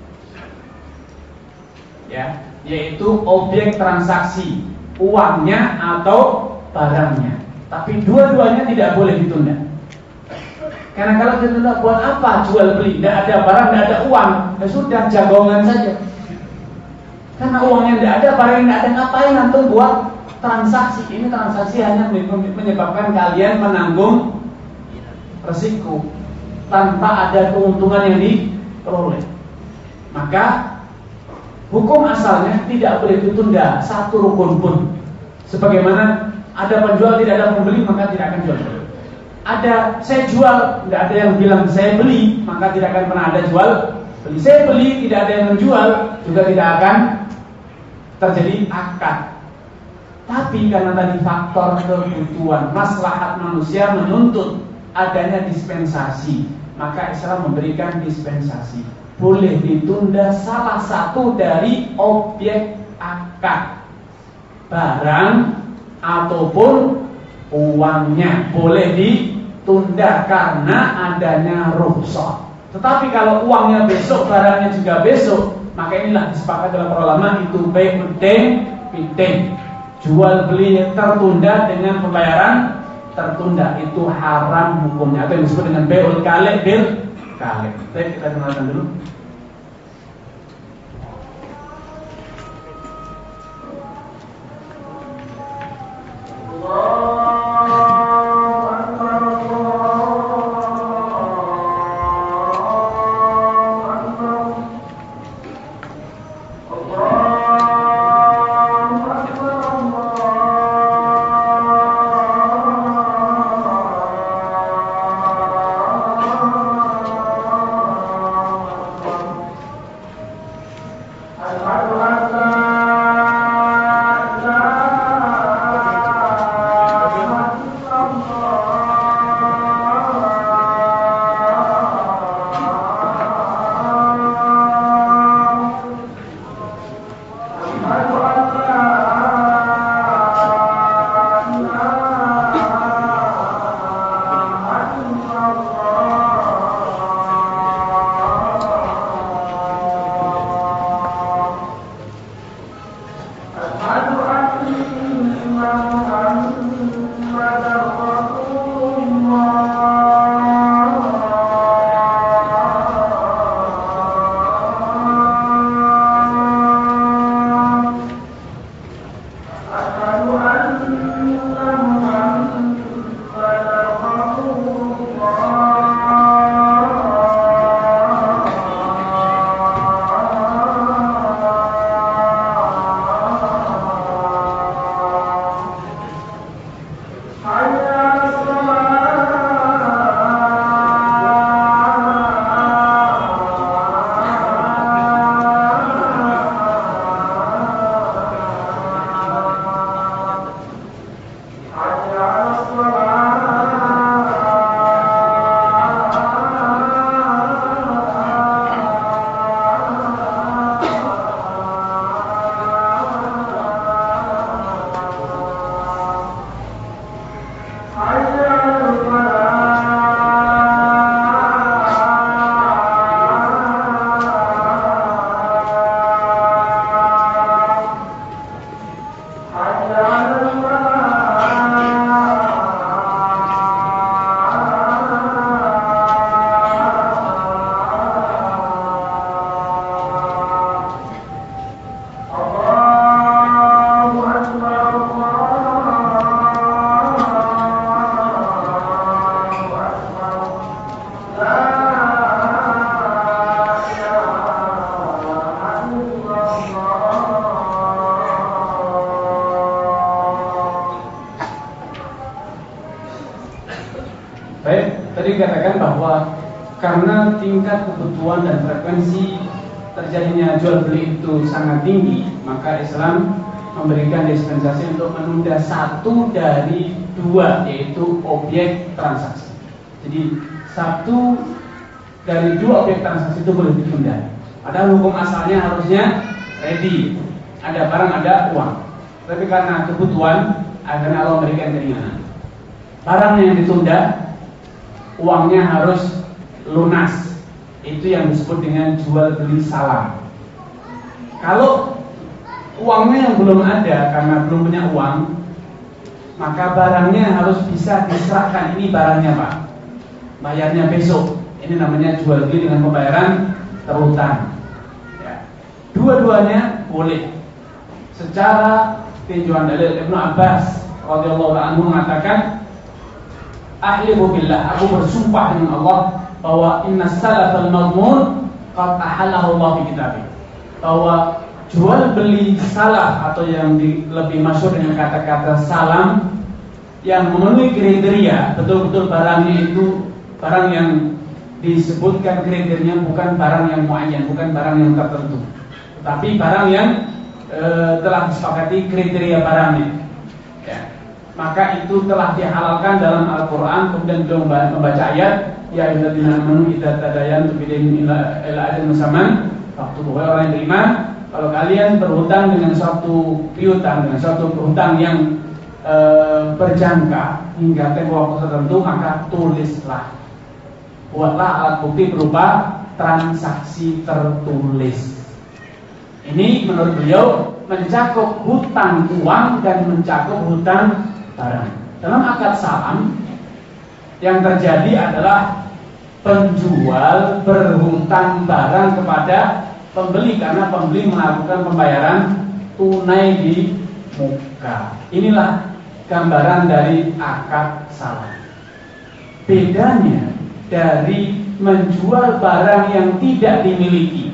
ya, yaitu objek transaksi, uangnya atau barangnya. Tapi dua-duanya tidak boleh ditunda. Karena kalau ditunda buat apa jual beli? Tidak ada barang, tidak ada uang, ya sudah jagongan saja. Karena uangnya tidak ada, barang tidak ada, ngapain antum buat transaksi? Ini transaksi hanya menyebabkan kalian menanggung resiko tanpa ada keuntungan yang diperoleh. Maka hukum asalnya tidak boleh ditunda satu rukun pun. Sebagaimana ada penjual tidak ada pembeli, maka tidak akan jual beli. Ada saya jual, tidak ada yang bilang saya beli, maka tidak akan pernah ada jual beli. Saya beli, tidak ada yang menjual, juga tidak akan terjadi akad. Tapi karena tadi faktor kebutuhan, maslahat manusia menuntut adanya dispensasi, maka Islam memberikan dispensasi. Boleh ditunda salah satu dari objek akad, barang ataupun uangnya boleh ditunda karena adanya rukhsah. Tetapi kalau uangnya besok, barangnya juga besok, maka inilah disepakati oleh para ulama, itu bai'ud dain bid-dain. Jual belinya tertunda dengan pembayaran tertunda, itu haram hukumnya, atau yang disebut dengan bai'ul kali' bil kali'. Baik, kita kenalkan dulu. Baik, tadi katakan bahwa karena tingkat kebutuhan dan frekuensi terjadinya jual beli itu sangat tinggi, maka Islam memberikan dispensasi untuk menunda satu dari dua, yaitu objek transaksi. Jadi satu dari dua objek transaksi itu boleh ditunda. Padahal hukum asalnya harusnya ready, ada barang ada uang. Tapi karena kebutuhan, akhirnya Allah memberikan keringanan. Barang yang ditunda, uangnya harus lunas. Itu yang disebut dengan jual beli salam. Kalau uangnya yang belum ada karena belum punya uang, maka barangnya harus bisa diserahkan. Ini barangnya Pak, bayarnya besok. Ini namanya jual beli dengan pembayaran terhutang ya. Dua-duanya boleh. Secara tinjauan dalil Ibnu Abbas radhiyallahu anhu mengatakan, ahlifu billah, aku bersumpah dengan Allah bahwa inna salafal madmun qad ahallahu Allah fi kitabih, bahwa jual beli salaf atau yang di, lebih masyhur dengan kata-kata salam yang memenuhi kriteria, betul-betul barangnya itu barang yang disebutkan kriterianya bukan barang yang muayyan, bukan barang yang tertentu, tetapi barang yang e, telah disepakati kriteria barangnya ya. Maka itu telah dihalalkan dalam Al-Quran. Kemudian beliau membaca ayat, ya ayyuhalladzina amanu idza tadayantum bidainin ila ajalin musamman faktubuhu. Orang yang beriman, kalau kalian berhutang dengan suatu piutang, dengan suatu berhutang yang e, berjangka hingga tempo waktu tertentu, maka tulislah. Buatlah alat bukti berupa transaksi tertulis. Ini menurut beliau mencakup hutang uang dan mencakup hutang barang. Dalam akad salam yang terjadi adalah penjual berhutang barang kepada pembeli karena pembeli melakukan pembayaran tunai di muka. Inilah gambaran dari akad salam. Bedanya dari menjual barang yang tidak dimiliki.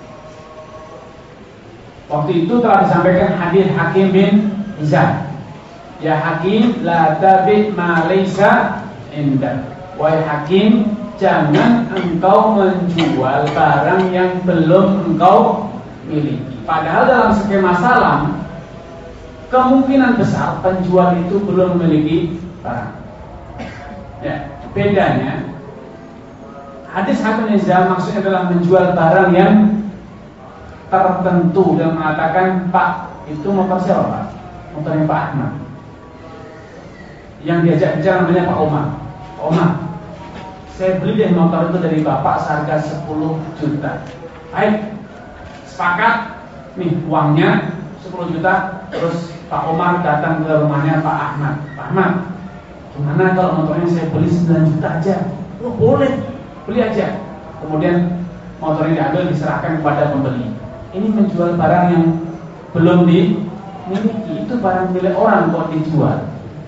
Waktu itu telah disampaikan hadis Hakim bin Hizam. Ya Hakim, la tabi' ma laysa indak. Wahai Hakim, jangan engkau menjual barang yang belum engkau miliki. Padahal dalam skema salam, kemungkinan besar penjual itu belum memiliki barang. Ya, bedanya hadis Hakim bin Hizam maksudnya adalah menjual barang yang tertentu dan mengatakan, Pak, itu motor siapa Pak? Motornya Pak Ahmad. Yang diajak bicara namanya Pak Omar. Pak Omar, saya beli deh motor itu dari Bapak seharga sepuluh juta. Baik, sepakat. Nih uangnya sepuluh juta. Terus Pak Omar datang ke rumahnya Pak Ahmad. Pak Ahmad, gimana kalau motornya saya beli sembilan juta aja? Oh boleh, beli aja. Kemudian motornya diambil, diserahkan kepada pembeli. Ini menjual barang yang belum dimiliki. Itu barang milik orang kok dijual.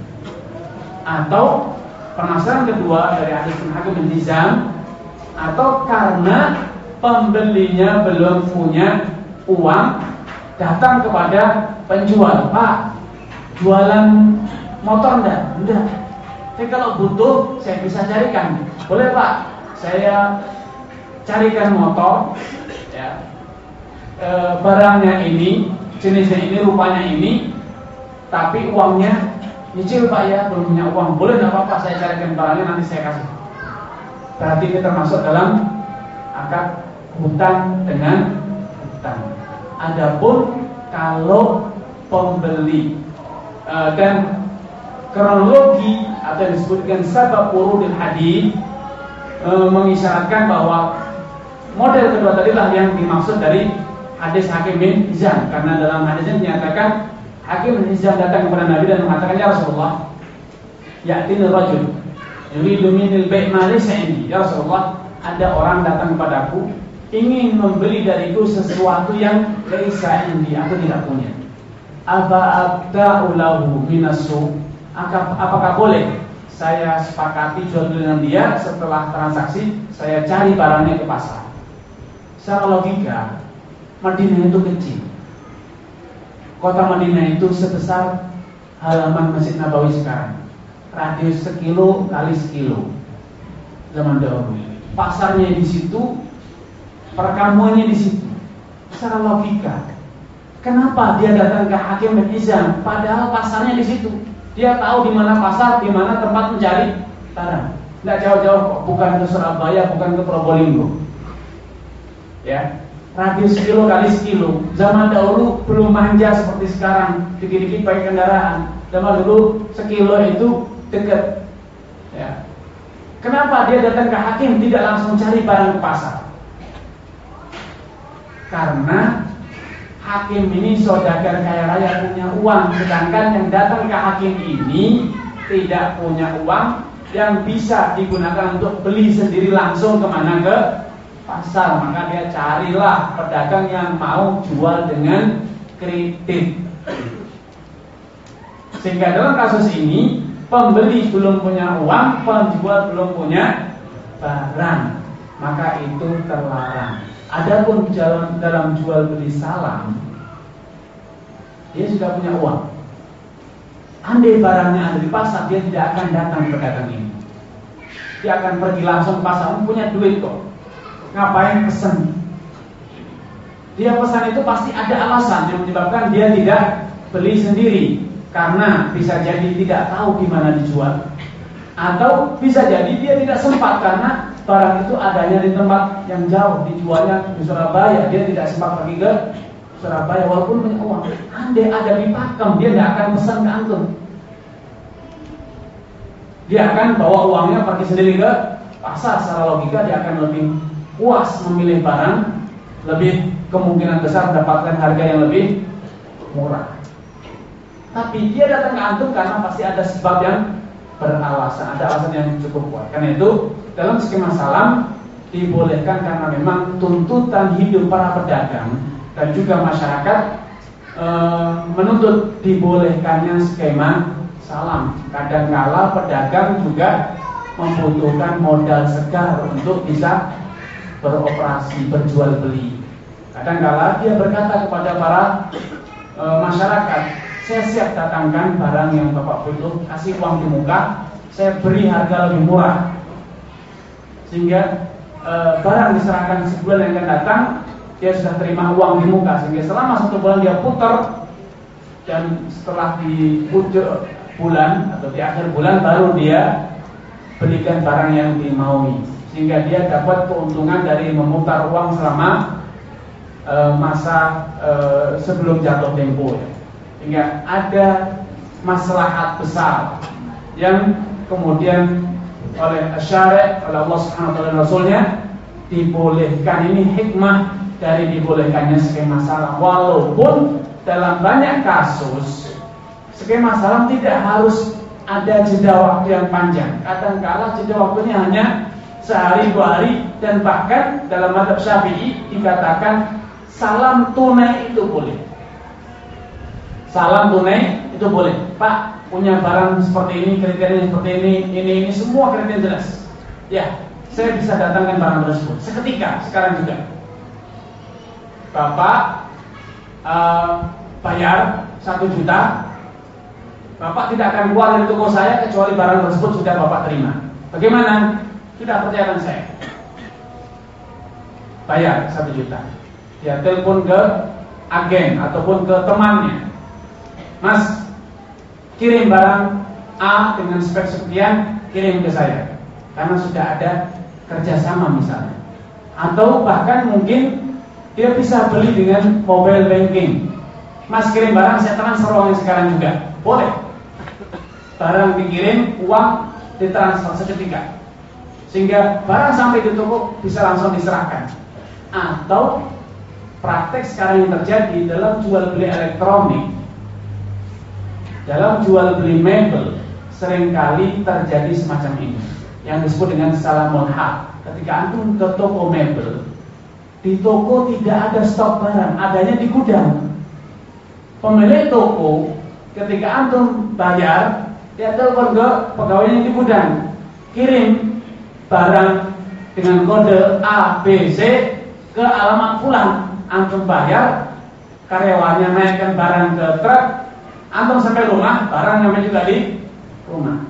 Atau permasalahan kedua dari hadis Hakim bin Hizam, atau karena pembelinya belum punya uang, datang kepada penjual, Pak, jualan motor enggak? Enggak. Tapi kalau butuh saya bisa carikan. Boleh Pak, saya carikan motor ya. E, barangnya ini, jenisnya ini, rupanya ini, tapi uangnya nyicil Pak ya, belum punya uang. Boleh, tidak apa-apa, saya carikan barangnya, nanti saya kasih. Berarti ini termasuk dalam akad hutang dengan hutang. Adapun kalau pembeli e, dan kronologi atau yang disebutkan sabab urudil hadis e, mengisyaratkan bahwa model kedua tadilah yang dimaksud dari hadis Hakim bin Hizam, karena dalam hadisnya menyatakan Hakim bin Hizam datang kepada Nabi dan mengatakan, ya Rasulullah, ya'tini rajul yuridu minil bai' ma laysa indi. Ya Rasulullah, ada orang datang kepadaku ingin membeli dariku sesuatu yang laysa indi, aku tidak punya. Aba abda'u lahu minasu, apakah boleh saya sepakati jual beli dengan dia, setelah transaksi saya cari barangnya ke pasar? Secara logika, Madinah itu kecil. Kota Madinah itu sebesar halaman Masjid Nabawi sekarang. radius sekilo kali sekilo. Zaman dahulu, pasarnya di situ, perkamuannya di situ. Secara logika, kenapa dia datang ke Hakim bin Hizam? Padahal pasarnya di situ. Dia tahu di mana pasar, di mana tempat mencari barang. Tidak jauh-jauh kok, bukan ke Surabaya, bukan ke Probolinggo. Ya, radius sekilo kali sekilo. Zaman dahulu belum manja seperti sekarang, dikit-dikit pakai kendaraan. Zaman dulu sekilo itu dekat. Ya. Kenapa dia datang ke hakim tidak langsung cari barang ke pasar? Karena hakim ini saudagar kaya raya, punya uang, sedangkan yang datang ke hakim ini tidak punya uang yang bisa digunakan untuk beli sendiri langsung kemana ke pasar. Maka dia carilah pedagang yang mau jual dengan kredit. Sehingga dalam kasus ini pembeli belum punya uang, penjual belum punya barang, maka itu terlarang. Adapun dalam, dalam jual beli salam, dia sudah punya uang. Andai barangnya ada di pasar, dia tidak akan datang ke pedagang ini. Dia akan pergi langsung ke pasar, punya duit kok. Ngapain pesen? Dia pesan itu pasti ada alasan yang menyebabkan dia tidak beli sendiri. Karena bisa jadi tidak tahu di mana dijual, atau bisa jadi dia tidak sempat karena barang itu adanya di tempat yang jauh, dijualnya di Surabaya, dia tidak sempat pergi ke Surabaya walaupun punya uang. Andai ada di Pakem, dia tidak akan pesan ke antum. Dia akan bawa uangnya pergi sendiri ke pasar. Secara logika dia akan lebih puas memilih barang, lebih kemungkinan besar mendapatkan harga yang lebih murah. Tapi dia datang ke antum karena pasti ada sebab yang beralasan, ada alasan yang cukup kuat. Karena itu dalam skema salam dibolehkan karena memang tuntutan hidup para pedagang dan juga masyarakat e, menuntut dibolehkannya skema salam. Kadang-kala pedagang juga membutuhkan modal segar untuk bisa beroperasi, berjual beli. Kadang-kala dia berkata kepada para e, masyarakat, saya siap datangkan barang yang Bapak butuh, kasih uang di muka, saya beri harga lebih murah. Sehingga e, barang diserahkan sebulan yang akan datang, dia sudah terima uang di muka. Sehingga selama satu bulan dia putar, dan setelah di ujung bulan atau di akhir bulan baru dia belikan barang yang dimaui. Sehingga dia dapat keuntungan dari memutar uang selama e, masa e, sebelum jatuh tempo. Hingga ada maslahat besar yang kemudian oleh syariat, oleh Allah Subhanahu wa taala dan Rasulnya dibolehkan. Ini hikmah dari dibolehkannya skema salam. Walaupun dalam banyak kasus skema salam tidak harus ada jeda waktu yang panjang. Kadang-kala jeda waktunya hanya sehari dua hari, dan bahkan dalam mazhab Syafi'i dikatakan salam tunai itu boleh. Salam tunai itu boleh. Pak, punya barang seperti ini, kriterianya seperti ini, ini, ini semua kriteria jelas. Ya, saya bisa datangkan barang tersebut seketika, sekarang juga. Bapak uh, bayar satu juta, Bapak tidak akan keluar dari toko saya kecuali barang tersebut sudah Bapak terima. Bagaimana? Sudah, percayakan saya. Bayar satu juta. Ya, telepon ke agen ataupun ke temannya. Mas, kirim barang A dengan spek sekian, kirim ke saya. Karena sudah ada kerjasama misalnya. Atau bahkan mungkin dia bisa beli dengan mobile banking. Mas, kirim barang, saya transfer uangnya sekarang juga. Boleh. Barang dikirim, uang ditransfer seketika. Sehingga barang sampai di toko bisa langsung diserahkan. Atau praktek sekarang yang terjadi dalam jual beli elektronik, dalam jual beli mebel, seringkali terjadi semacam ini yang disebut dengan salamul haq. Ketika antum ke toko mebel, di toko tidak ada stok barang, adanya di gudang. Pemilik toko ketika antum bayar, dia telepon ke pegawainya di gudang, kirim barang dengan kode A, B, C ke alamat fulan. Antum bayar, karyawannya naikkan barang ke truk, antum sampai rumah, barang nyampe juga di rumah.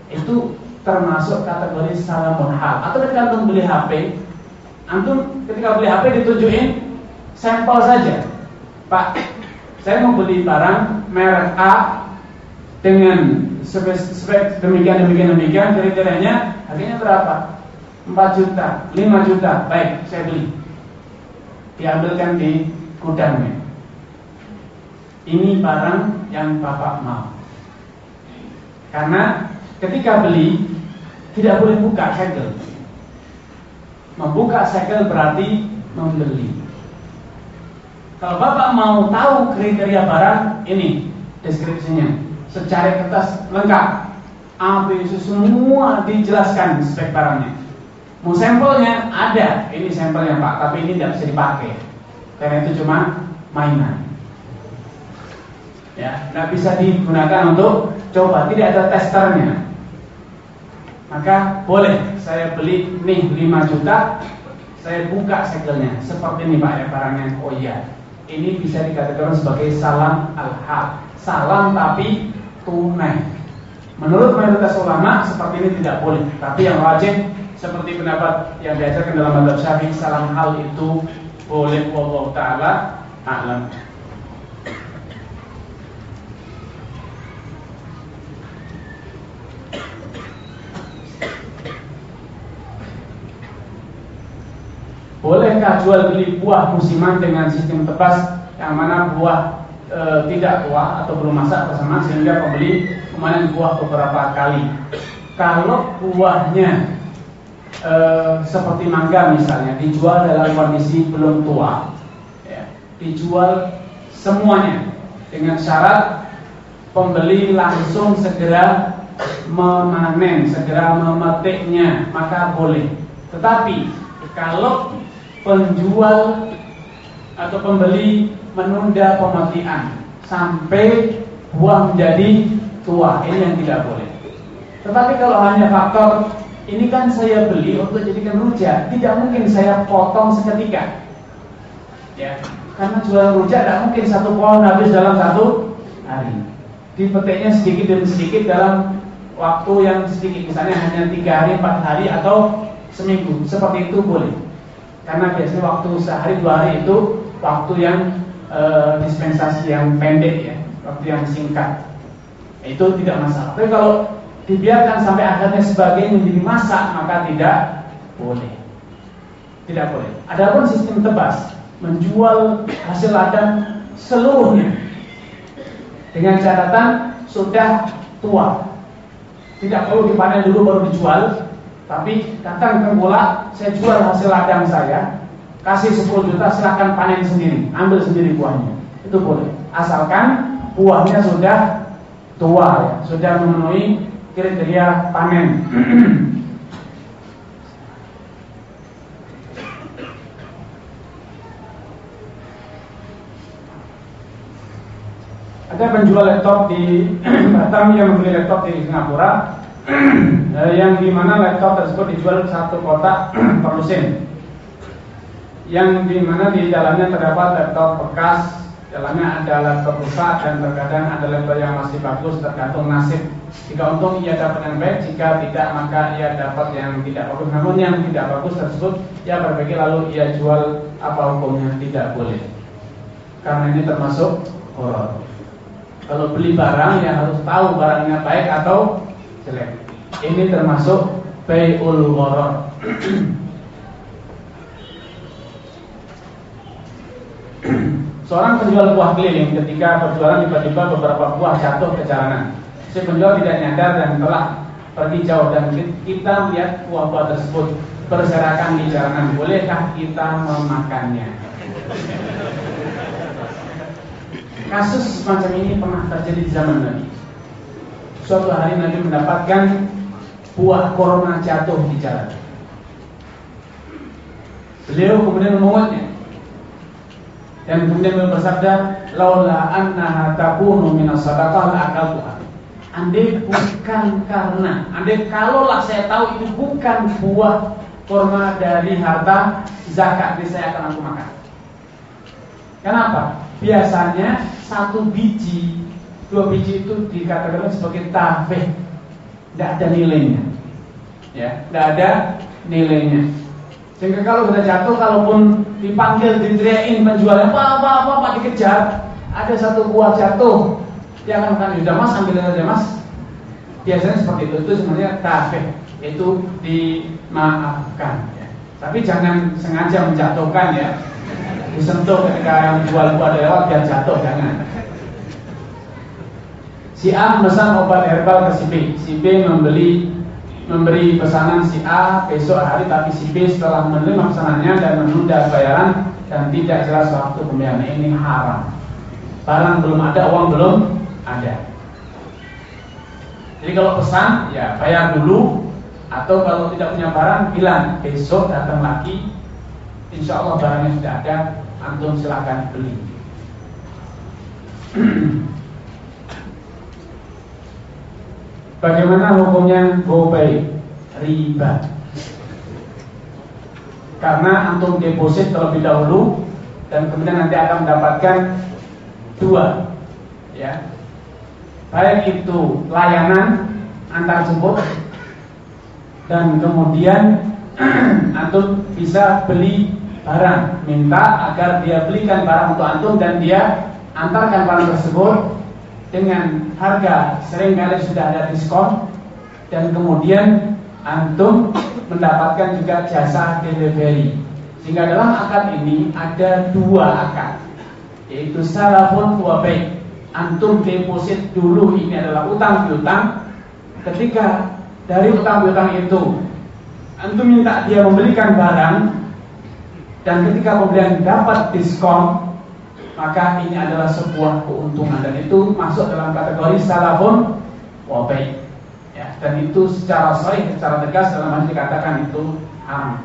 itu termasuk kategori salamun hal. Atau ketika antum beli H P, antum ketika beli H P ditunjukin sampel saja, Pak, saya mau beli barang merek A dengan spek, spek demikian demikian demikian, kriterianya harganya berapa? empat juta, lima juta, baik, saya beli. Diambilkan di gudangnya. Ini barang yang Bapak mau. Karena ketika beli tidak boleh buka segel. Membuka segel berarti membeli. Kalau Bapak mau tahu kriteria barang, ini deskripsinya, secari kertas lengkap, A, B, C, semua dijelaskan spek barangnya. Mau sampelnya ada, ini sampelnya Pak, tapi ini tidak bisa dipakai karena itu cuma mainan. Ya, tidak bisa digunakan untuk coba, tidak ada testernya. Maka boleh saya beli nih lima juta, saya buka segelnya seperti ini Pak ya barangnya. Oh iya, ini bisa dikatakan sebagai salam al-hal, salam tapi tunai. Menurut mayoritas ulama seperti ini tidak boleh, tapi yang wajib seperti pendapat yang diajarkan dalam mazhab Syafi'i, salam hal itu boleh. Wallahu taala a'lam. Bolehkah jual beli buah musiman dengan sistem tebas, yang mana buah e, tidak tua atau belum masak bersama sehingga pembeli memanen buah beberapa kali? Kalau buahnya e, seperti mangga misalnya dijual dalam kondisi belum tua, ya, dijual semuanya dengan syarat pembeli langsung segera memanen, segera memetiknya, maka boleh. Tetapi kalau penjual atau pembeli menunda pemetikan sampai buah menjadi tua, ini yang tidak boleh. Tetapi kalau hanya faktor ini kan saya beli untuk jadikan rujak, tidak mungkin saya potong seketika, ya, karena jual rujak tidak mungkin satu pohon habis dalam satu hari. Dipetiknya sedikit demi sedikit dalam waktu yang sedikit, misalnya hanya tiga hari, empat hari atau seminggu, seperti itu boleh. Karena biasanya waktu sehari dua hari itu waktu yang e, dispensasi yang pendek ya, waktu yang singkat, itu tidak masalah. Tapi kalau dibiarkan sampai akhirnya sebagai menjadi masak, maka tidak boleh. Tidak boleh. Adapun sistem tebas, menjual hasil ladang seluruhnya dengan catatan sudah tua, tidak perlu dipanen dulu baru dijual. Tapi datang ke bola, saya jual hasil ladang saya, kasih sepuluh juta, silahkan panen sendiri, ambil sendiri buahnya. Itu boleh, asalkan buahnya sudah tua ya, sudah memenuhi kriteria panen. Ada penjual laptop di Batam yang membeli laptop di Singapura, yang dimana laptop tersebut dijual satu kotak per lusin, yang dimana di dalamnya terdapat laptop bekas, dalamnya ada laptop rusak, dan terkadang ada laptop yang masih bagus, tergantung nasib. Jika untung ia dapat yang baik, jika tidak maka ia dapat yang tidak bagus. Namun yang tidak bagus tersebut ia perbaiki lalu ia jual, apa hukumnya? Tidak boleh, karena ini termasuk horor. Kalau beli barang ya harus tahu barangnya baik atau jelek. Ini termasuk bai'ul gharar. Seorang penjual buah keliling, ketika berjualan tiba-tiba beberapa buah jatuh ke jalanan. Si penjual tidak nyadar dan telah pergi jauh, dan kita melihat buah-buah tersebut berserakan di jalanan. Bolehkah kita memakannya? Kasus semacam ini pernah terjadi di zaman Nabi. Suatu hari Nabi mendapatkan buah korma jatuh di jalan. Beliau kemudian memungutnya dan kemudian beliau bersabda, laula annaha takunu minas shadaqah la'akaltuha. Andai bukan karena, andai kalaulah saya tahu itu bukan buah korma dari harta zakat, saya akan aku makan. Kenapa? Biasanya satu biji, dua biji itu dikatakan sebagai tafeh. tidak ada nilainya, ya, tidak ada nilainya. Sehingga kalau sudah jatuh, kalaupun dipanggil, diteriakin penjualnya, apa apa apa, apa dikejar, ada satu buah jatuh, dia akan makan, udah mas, ambil aja mas. Biasanya seperti itu, itu sebenarnya tafih, itu dimaafkan. Ya. Tapi jangan sengaja menjatuhkan ya, disentuh ketika yang jual buah lewat biar jatuh, jangan. Si A memesan obat herbal ke si B, si B membeli memberi pesanan si A besok hari, tapi si B setelah menerima pesanannya dan menunda bayaran dan tidak jelas waktu pembayaran. Ini haram. Barang belum ada, uang belum ada. Jadi kalau pesan ya bayar dulu, atau kalau tidak punya barang bilang besok datang lagi, insya Allah barangnya sudah ada, antum silakan beli. Bagaimana hukumnya GoPay riba? Karena antum deposit terlebih dahulu dan kemudian nanti akan mendapatkan dua, ya, baik itu layanan antar jemput dan kemudian antum bisa beli barang, minta agar dia belikan barang untuk antum dan dia antarkan barang tersebut dengan harga seringkali sudah ada diskon, dan kemudian antum mendapatkan juga jasa delivery. Sehingga dalam akad ini ada dua akad, yaitu salafun wa bai'. Antum deposit dulu, ini adalah utang piutang. Ketika dari utang piutang itu antum minta dia membelikan barang, dan ketika pembelian dapat diskon, maka ini adalah sebuah keuntungan, dan itu masuk dalam kategori salafun wa bai'. Ya, dan itu secara sahih, secara tegas dalam hadis dikatakan itu haram.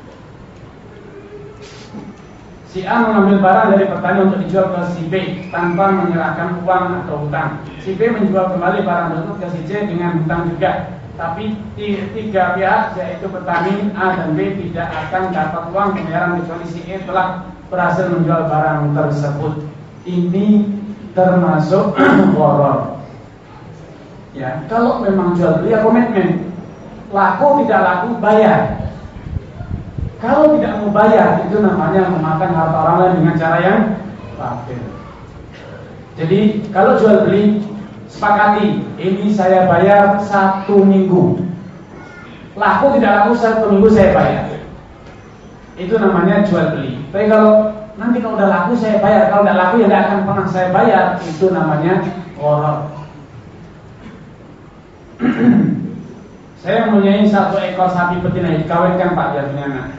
Si A mengambil barang dari petani untuk dijual ke si B tanpa menyerahkan uang atau hutang. Si B menjual kembali barang tersebut ke si C dengan hutang juga. Tapi tiga pihak, yaitu petani A dan B, tidak akan dapat uang pembayaran kecuali si A telah berhasil menjual barang tersebut. Ini termasuk gharar. Ya, kalau memang jual beli ya komitmen, laku tidak laku bayar. Kalau tidak mau bayar, itu namanya memakan harta orang lain dengan cara yang batil. Jadi kalau jual beli, sepakati, ini saya bayar satu minggu. Laku tidak laku satu minggu saya bayar. Itu namanya jual beli. Tapi kalau nanti kalau udah laku saya bayar, kalau tidak laku ya tidak akan pernah saya bayar, itu namanya gharar. Saya mempunyai satu ekor sapi betina, dikawinkan Pak Jaminan.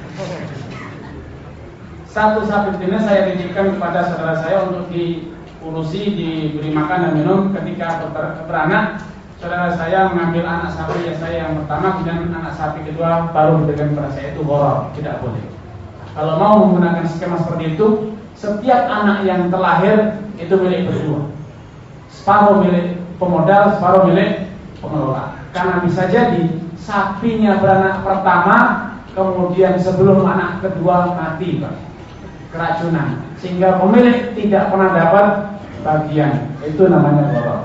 Satu sapi betina saya titipkan kepada saudara saya untuk diurusi, diberi makan dan minum. Ketika ber beranak, saudara saya mengambil anak sapi ya saya yang pertama, kemudian anak sapi kedua baru diberikan kepada saya. Itu gharar, tidak boleh. Kalau mau menggunakan skema seperti itu, setiap anak yang terlahir itu milik berdua. Separuh milik pemodal, separuh milik pengelola. Karena bisa jadi sapinya beranak pertama, kemudian sebelum anak kedua mati, Pak, keracunan, sehingga pemilik tidak pernah dapat bagian. Itu namanya gharar.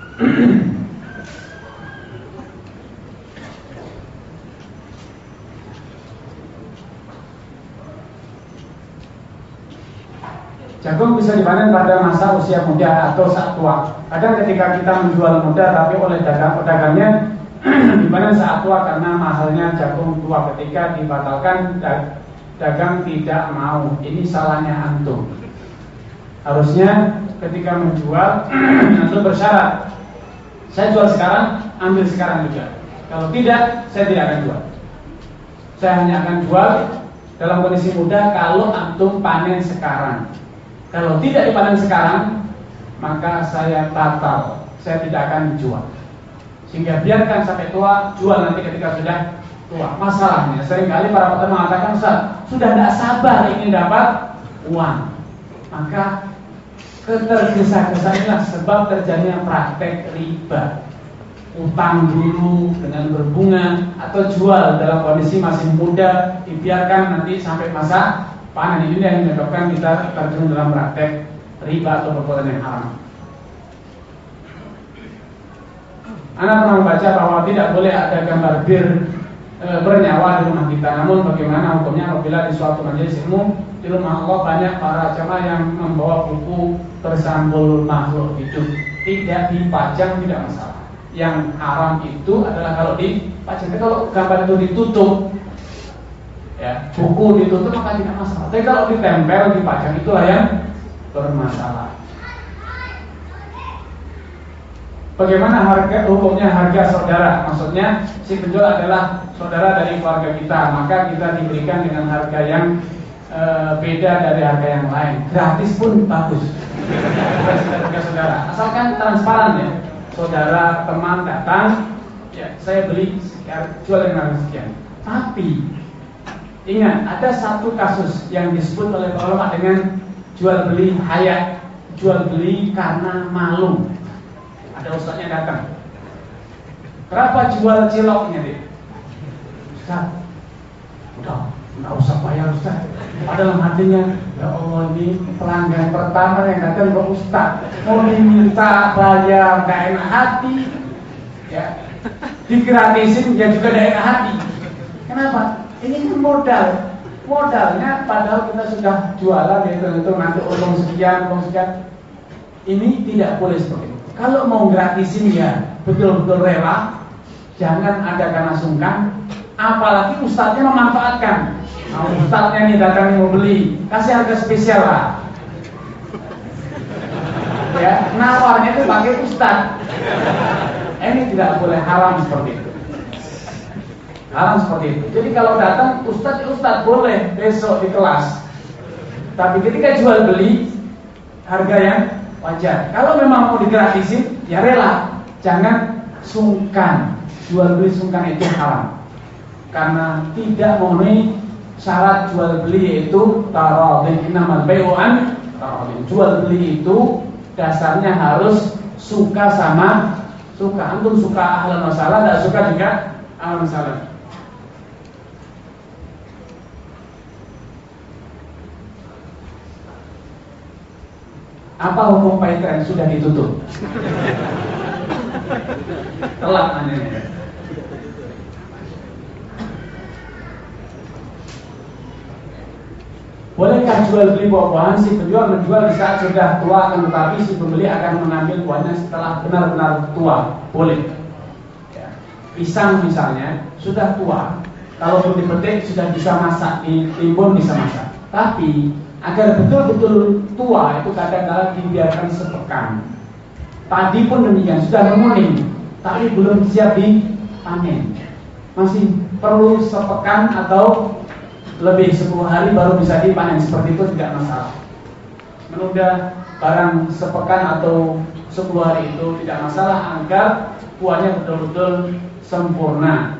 Jagung bisa dipanen pada masa usia muda atau saat tua. Kadang ketika kita menjual muda tapi oleh dagang pedagangnya dipanen saat tua karena mahalnya jagung tua. Ketika dibatalkan, dagang tidak mau. Ini salahnya antum. Harusnya ketika menjual antum bersyarat, saya jual sekarang, ambil sekarang juga. Kalau tidak, saya tidak akan jual. Saya hanya akan jual dalam kondisi muda kalau antum panen sekarang. Kalau tidak dipanen sekarang, maka saya batal, saya tidak akan jual. Sehingga biarkan sampai tua, jual nanti ketika sudah tua. Masalahnya seringkali para petani mengatakan, Ustaz, sudah tidak sabar ingin dapat uang. Maka ketergesa-gesa inilah sebab terjadinya praktek riba. Utang dulu dengan berbunga, atau jual dalam kondisi masih muda, dibiarkan nanti sampai masa panen. Ini yang menyebabkan kita terjun dalam praktek riba atau perbuatan yang haram. Anda pernah membaca bahwa tidak boleh ada gambar bir e, bernyawa di rumah kita. Namun bagaimana hukumnya apabila di suatu majelis ilmu di rumah Allah banyak para jamaah yang membawa buku bersambul makhluk hidup? Tidak dipajang, tidak masalah. Yang haram itu adalah kalau dipajang. Kalau gambar itu ditutup, ya, buku ditutup maka tidak masalah. Tapi kalau ditempel, dipajang, itulah yang bermasalah. Bagaimana harga hukumnya harga saudara? Maksudnya si penjual adalah saudara dari keluarga kita, maka kita diberikan dengan harga yang e, beda dari harga yang lain. Gratis pun bagus. Harga saudara, asalkan transparan ya. Saudara teman datang, ya saya beli sekian, jual dengan sekian. Tapi ingat, ada satu kasus yang disebut oleh ulama dengan jual beli hayat, jual beli karena malu. Ada ustaznya datang. Berapa jual ciloknya dia? Ustaz, udah, nggak usah bayar Ustaz. Padahal hatinya, ya Allah ini pelanggan pertama yang datang ke Ustaz. Mau diminta bayar, nggak enak hati. Ya, digratisin dia juga nggak enak hati. Kenapa? Ini kan modal. Modalnya padahal kita sudah jualan, itu nanti untung sekian, untung sekian. Ini tidak boleh seperti itu. Kalau mau gratisin ya betul-betul rela, jangan ada karena sungkan. Apalagi ustadznya memanfaatkan. Nah, ustadznya nih datang mau beli, kasih harga spesial lah. Ya, nawarnya itu pakai ustadz. Ini tidak boleh, haram seperti itu. Haram seperti itu. Jadi kalau datang ustadz, ustadz boleh besok di kelas. Tapi ketika jual beli harga yang wajar. Kalau memang mau digratisin, ya rela. Jangan sungkan. Jual beli sungkan itu haram. Karena tidak memenuhi syarat jual beli yaitu taradin. Innamal bai'u an taradin. Jual beli itu dasarnya harus suka sama suka. Antum suka ahlan masalah, tidak suka juga ahlan masalah. Apa hukum paitren sudah ditutup? Telat nanya. Bolehkah jual beli buah-buahan? Si penjual menjual di saat sudah tua, akan tetapi si pembeli akan mengambil buahnya setelah benar-benar tua. Boleh. Ya. Pisang misalnya sudah tua, kalau dipetik sudah bisa masak, ditimbun bisa masak. Tapi agar betul-betul tua itu kadang-kadang dibiarkan sepekan. Tadi pun demikian, sudah menguning, tapi belum siap dipanen. Masih perlu sepekan atau lebih sepuluh hari baru bisa dipanen. Seperti itu tidak masalah. Menunda barang sepekan atau sepuluh hari itu tidak masalah agar buahnya betul-betul sempurna.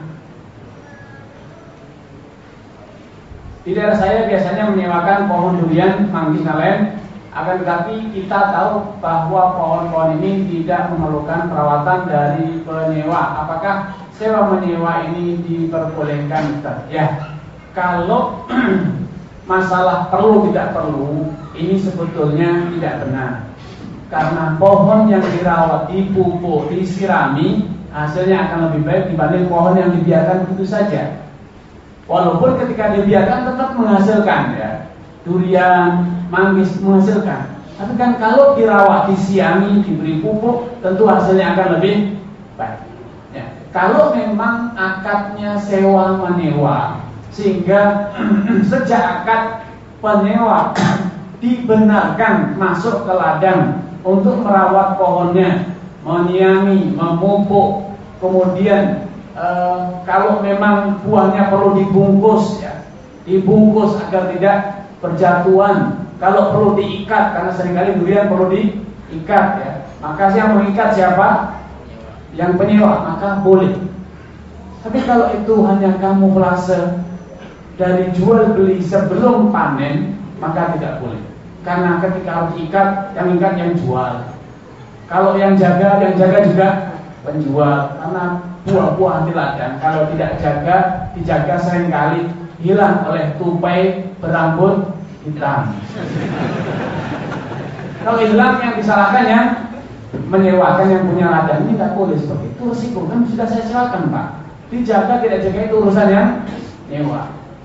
Di daerah saya biasanya menyewakan pohon durian, manggis lain. Akan tetapi kita tahu bahwa pohon-pohon ini tidak memerlukan perawatan dari penyewa. Apakah sewa menyewa ini diperbolehkan? Ya, kalau masalah perlu tidak perlu, ini sebetulnya tidak benar. Karena pohon yang dirawat, dipupuk, disirami, hasilnya akan lebih baik dibanding pohon yang dibiarkan begitu saja. Walaupun ketika dibiarkan tetap menghasilkan, ya, durian, manggis menghasilkan. Tapi kan kalau dirawat, disiami, diberi pupuk, tentu hasilnya akan lebih baik. Ya. Kalau memang akadnya sewa menyewa, sehingga sejak akad penyewa dibenarkan masuk ke ladang untuk merawat pohonnya, menyiami, memupuk, kemudian e, kalau memang buahnya perlu dibungkus, ya, dibungkus agar tidak berjatuhan. Kalau perlu diikat, karena seringkali durian perlu diikat, ya, maka yang mengikat siapa? Yang penyewa, maka boleh. Tapi kalau itu hanya kamuflase dari jual beli sebelum panen, maka tidak boleh. Karena ketika harus ikat, yang ikat yang jual. Kalau yang jaga, yang jaga juga penjual. Karena buah-buah di ladang kalau tidak jaga, dijaga seringkali hilang oleh tupai berambut hitam. Kalau hilang yang disalahkan yang menyewakan yang punya ladang ini nggak boleh seperti itu, resiko kan sudah saya silakan Pak, dijaga tidak jaga itu urusan yang nyewa.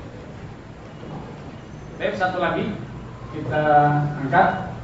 Baik, satu lagi kita angkat.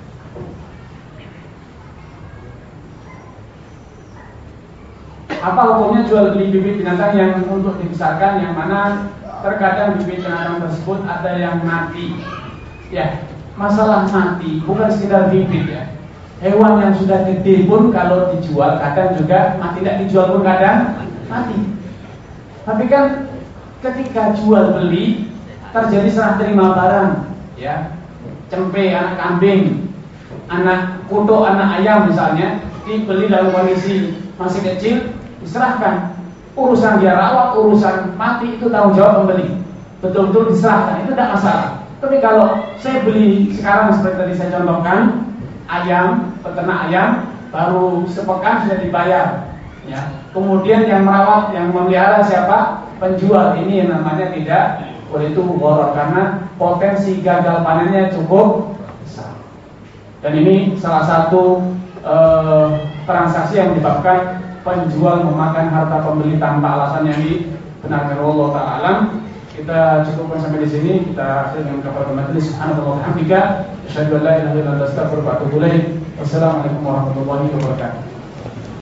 Apa hukumnya jual beli bibit binatang yang untuk dibesarkan, yang mana terkadang bibit binatang tersebut ada yang mati. Ya, masalah mati bukan sekedar bibit ya. Hewan yang sudah gede pun kalau dijual kadang juga mati, tidak dijual pun kadang mati. Tapi kan ketika jual beli terjadi serah terima barang, ya, cempe anak kambing, anak kudo, anak ayam misalnya, dibeli dalam kondisi masih kecil, diserahkan. Urusan dia rawat, urusan mati itu tanggung jawab pembeli. Betul-betul diserahkan, itu tidak masalah. Tapi kalau saya beli sekarang seperti tadi saya contohkan, ayam, peternak ayam, baru sepekan sudah dibayar, ya. Kemudian yang merawat, yang memelihara siapa? Penjual. Ini yang namanya tidak boleh, itu gharar, karena potensi gagal panennya cukup besar. Dan ini salah satu eh, transaksi yang menyebabkan penjual memakan harta pembeli tanpa alasan yang dibenarkan. Allah Ta'ala alam. Kita cukupkan sampai di sini. Kita akhiri dengan kafaratul majlis. Subhanallah wa bihamdika, asyhadu an la ilaha illa anta, astaghfiruka wa atubu ilaik. Wassalamualaikum warahmatullahi wabarakatuh.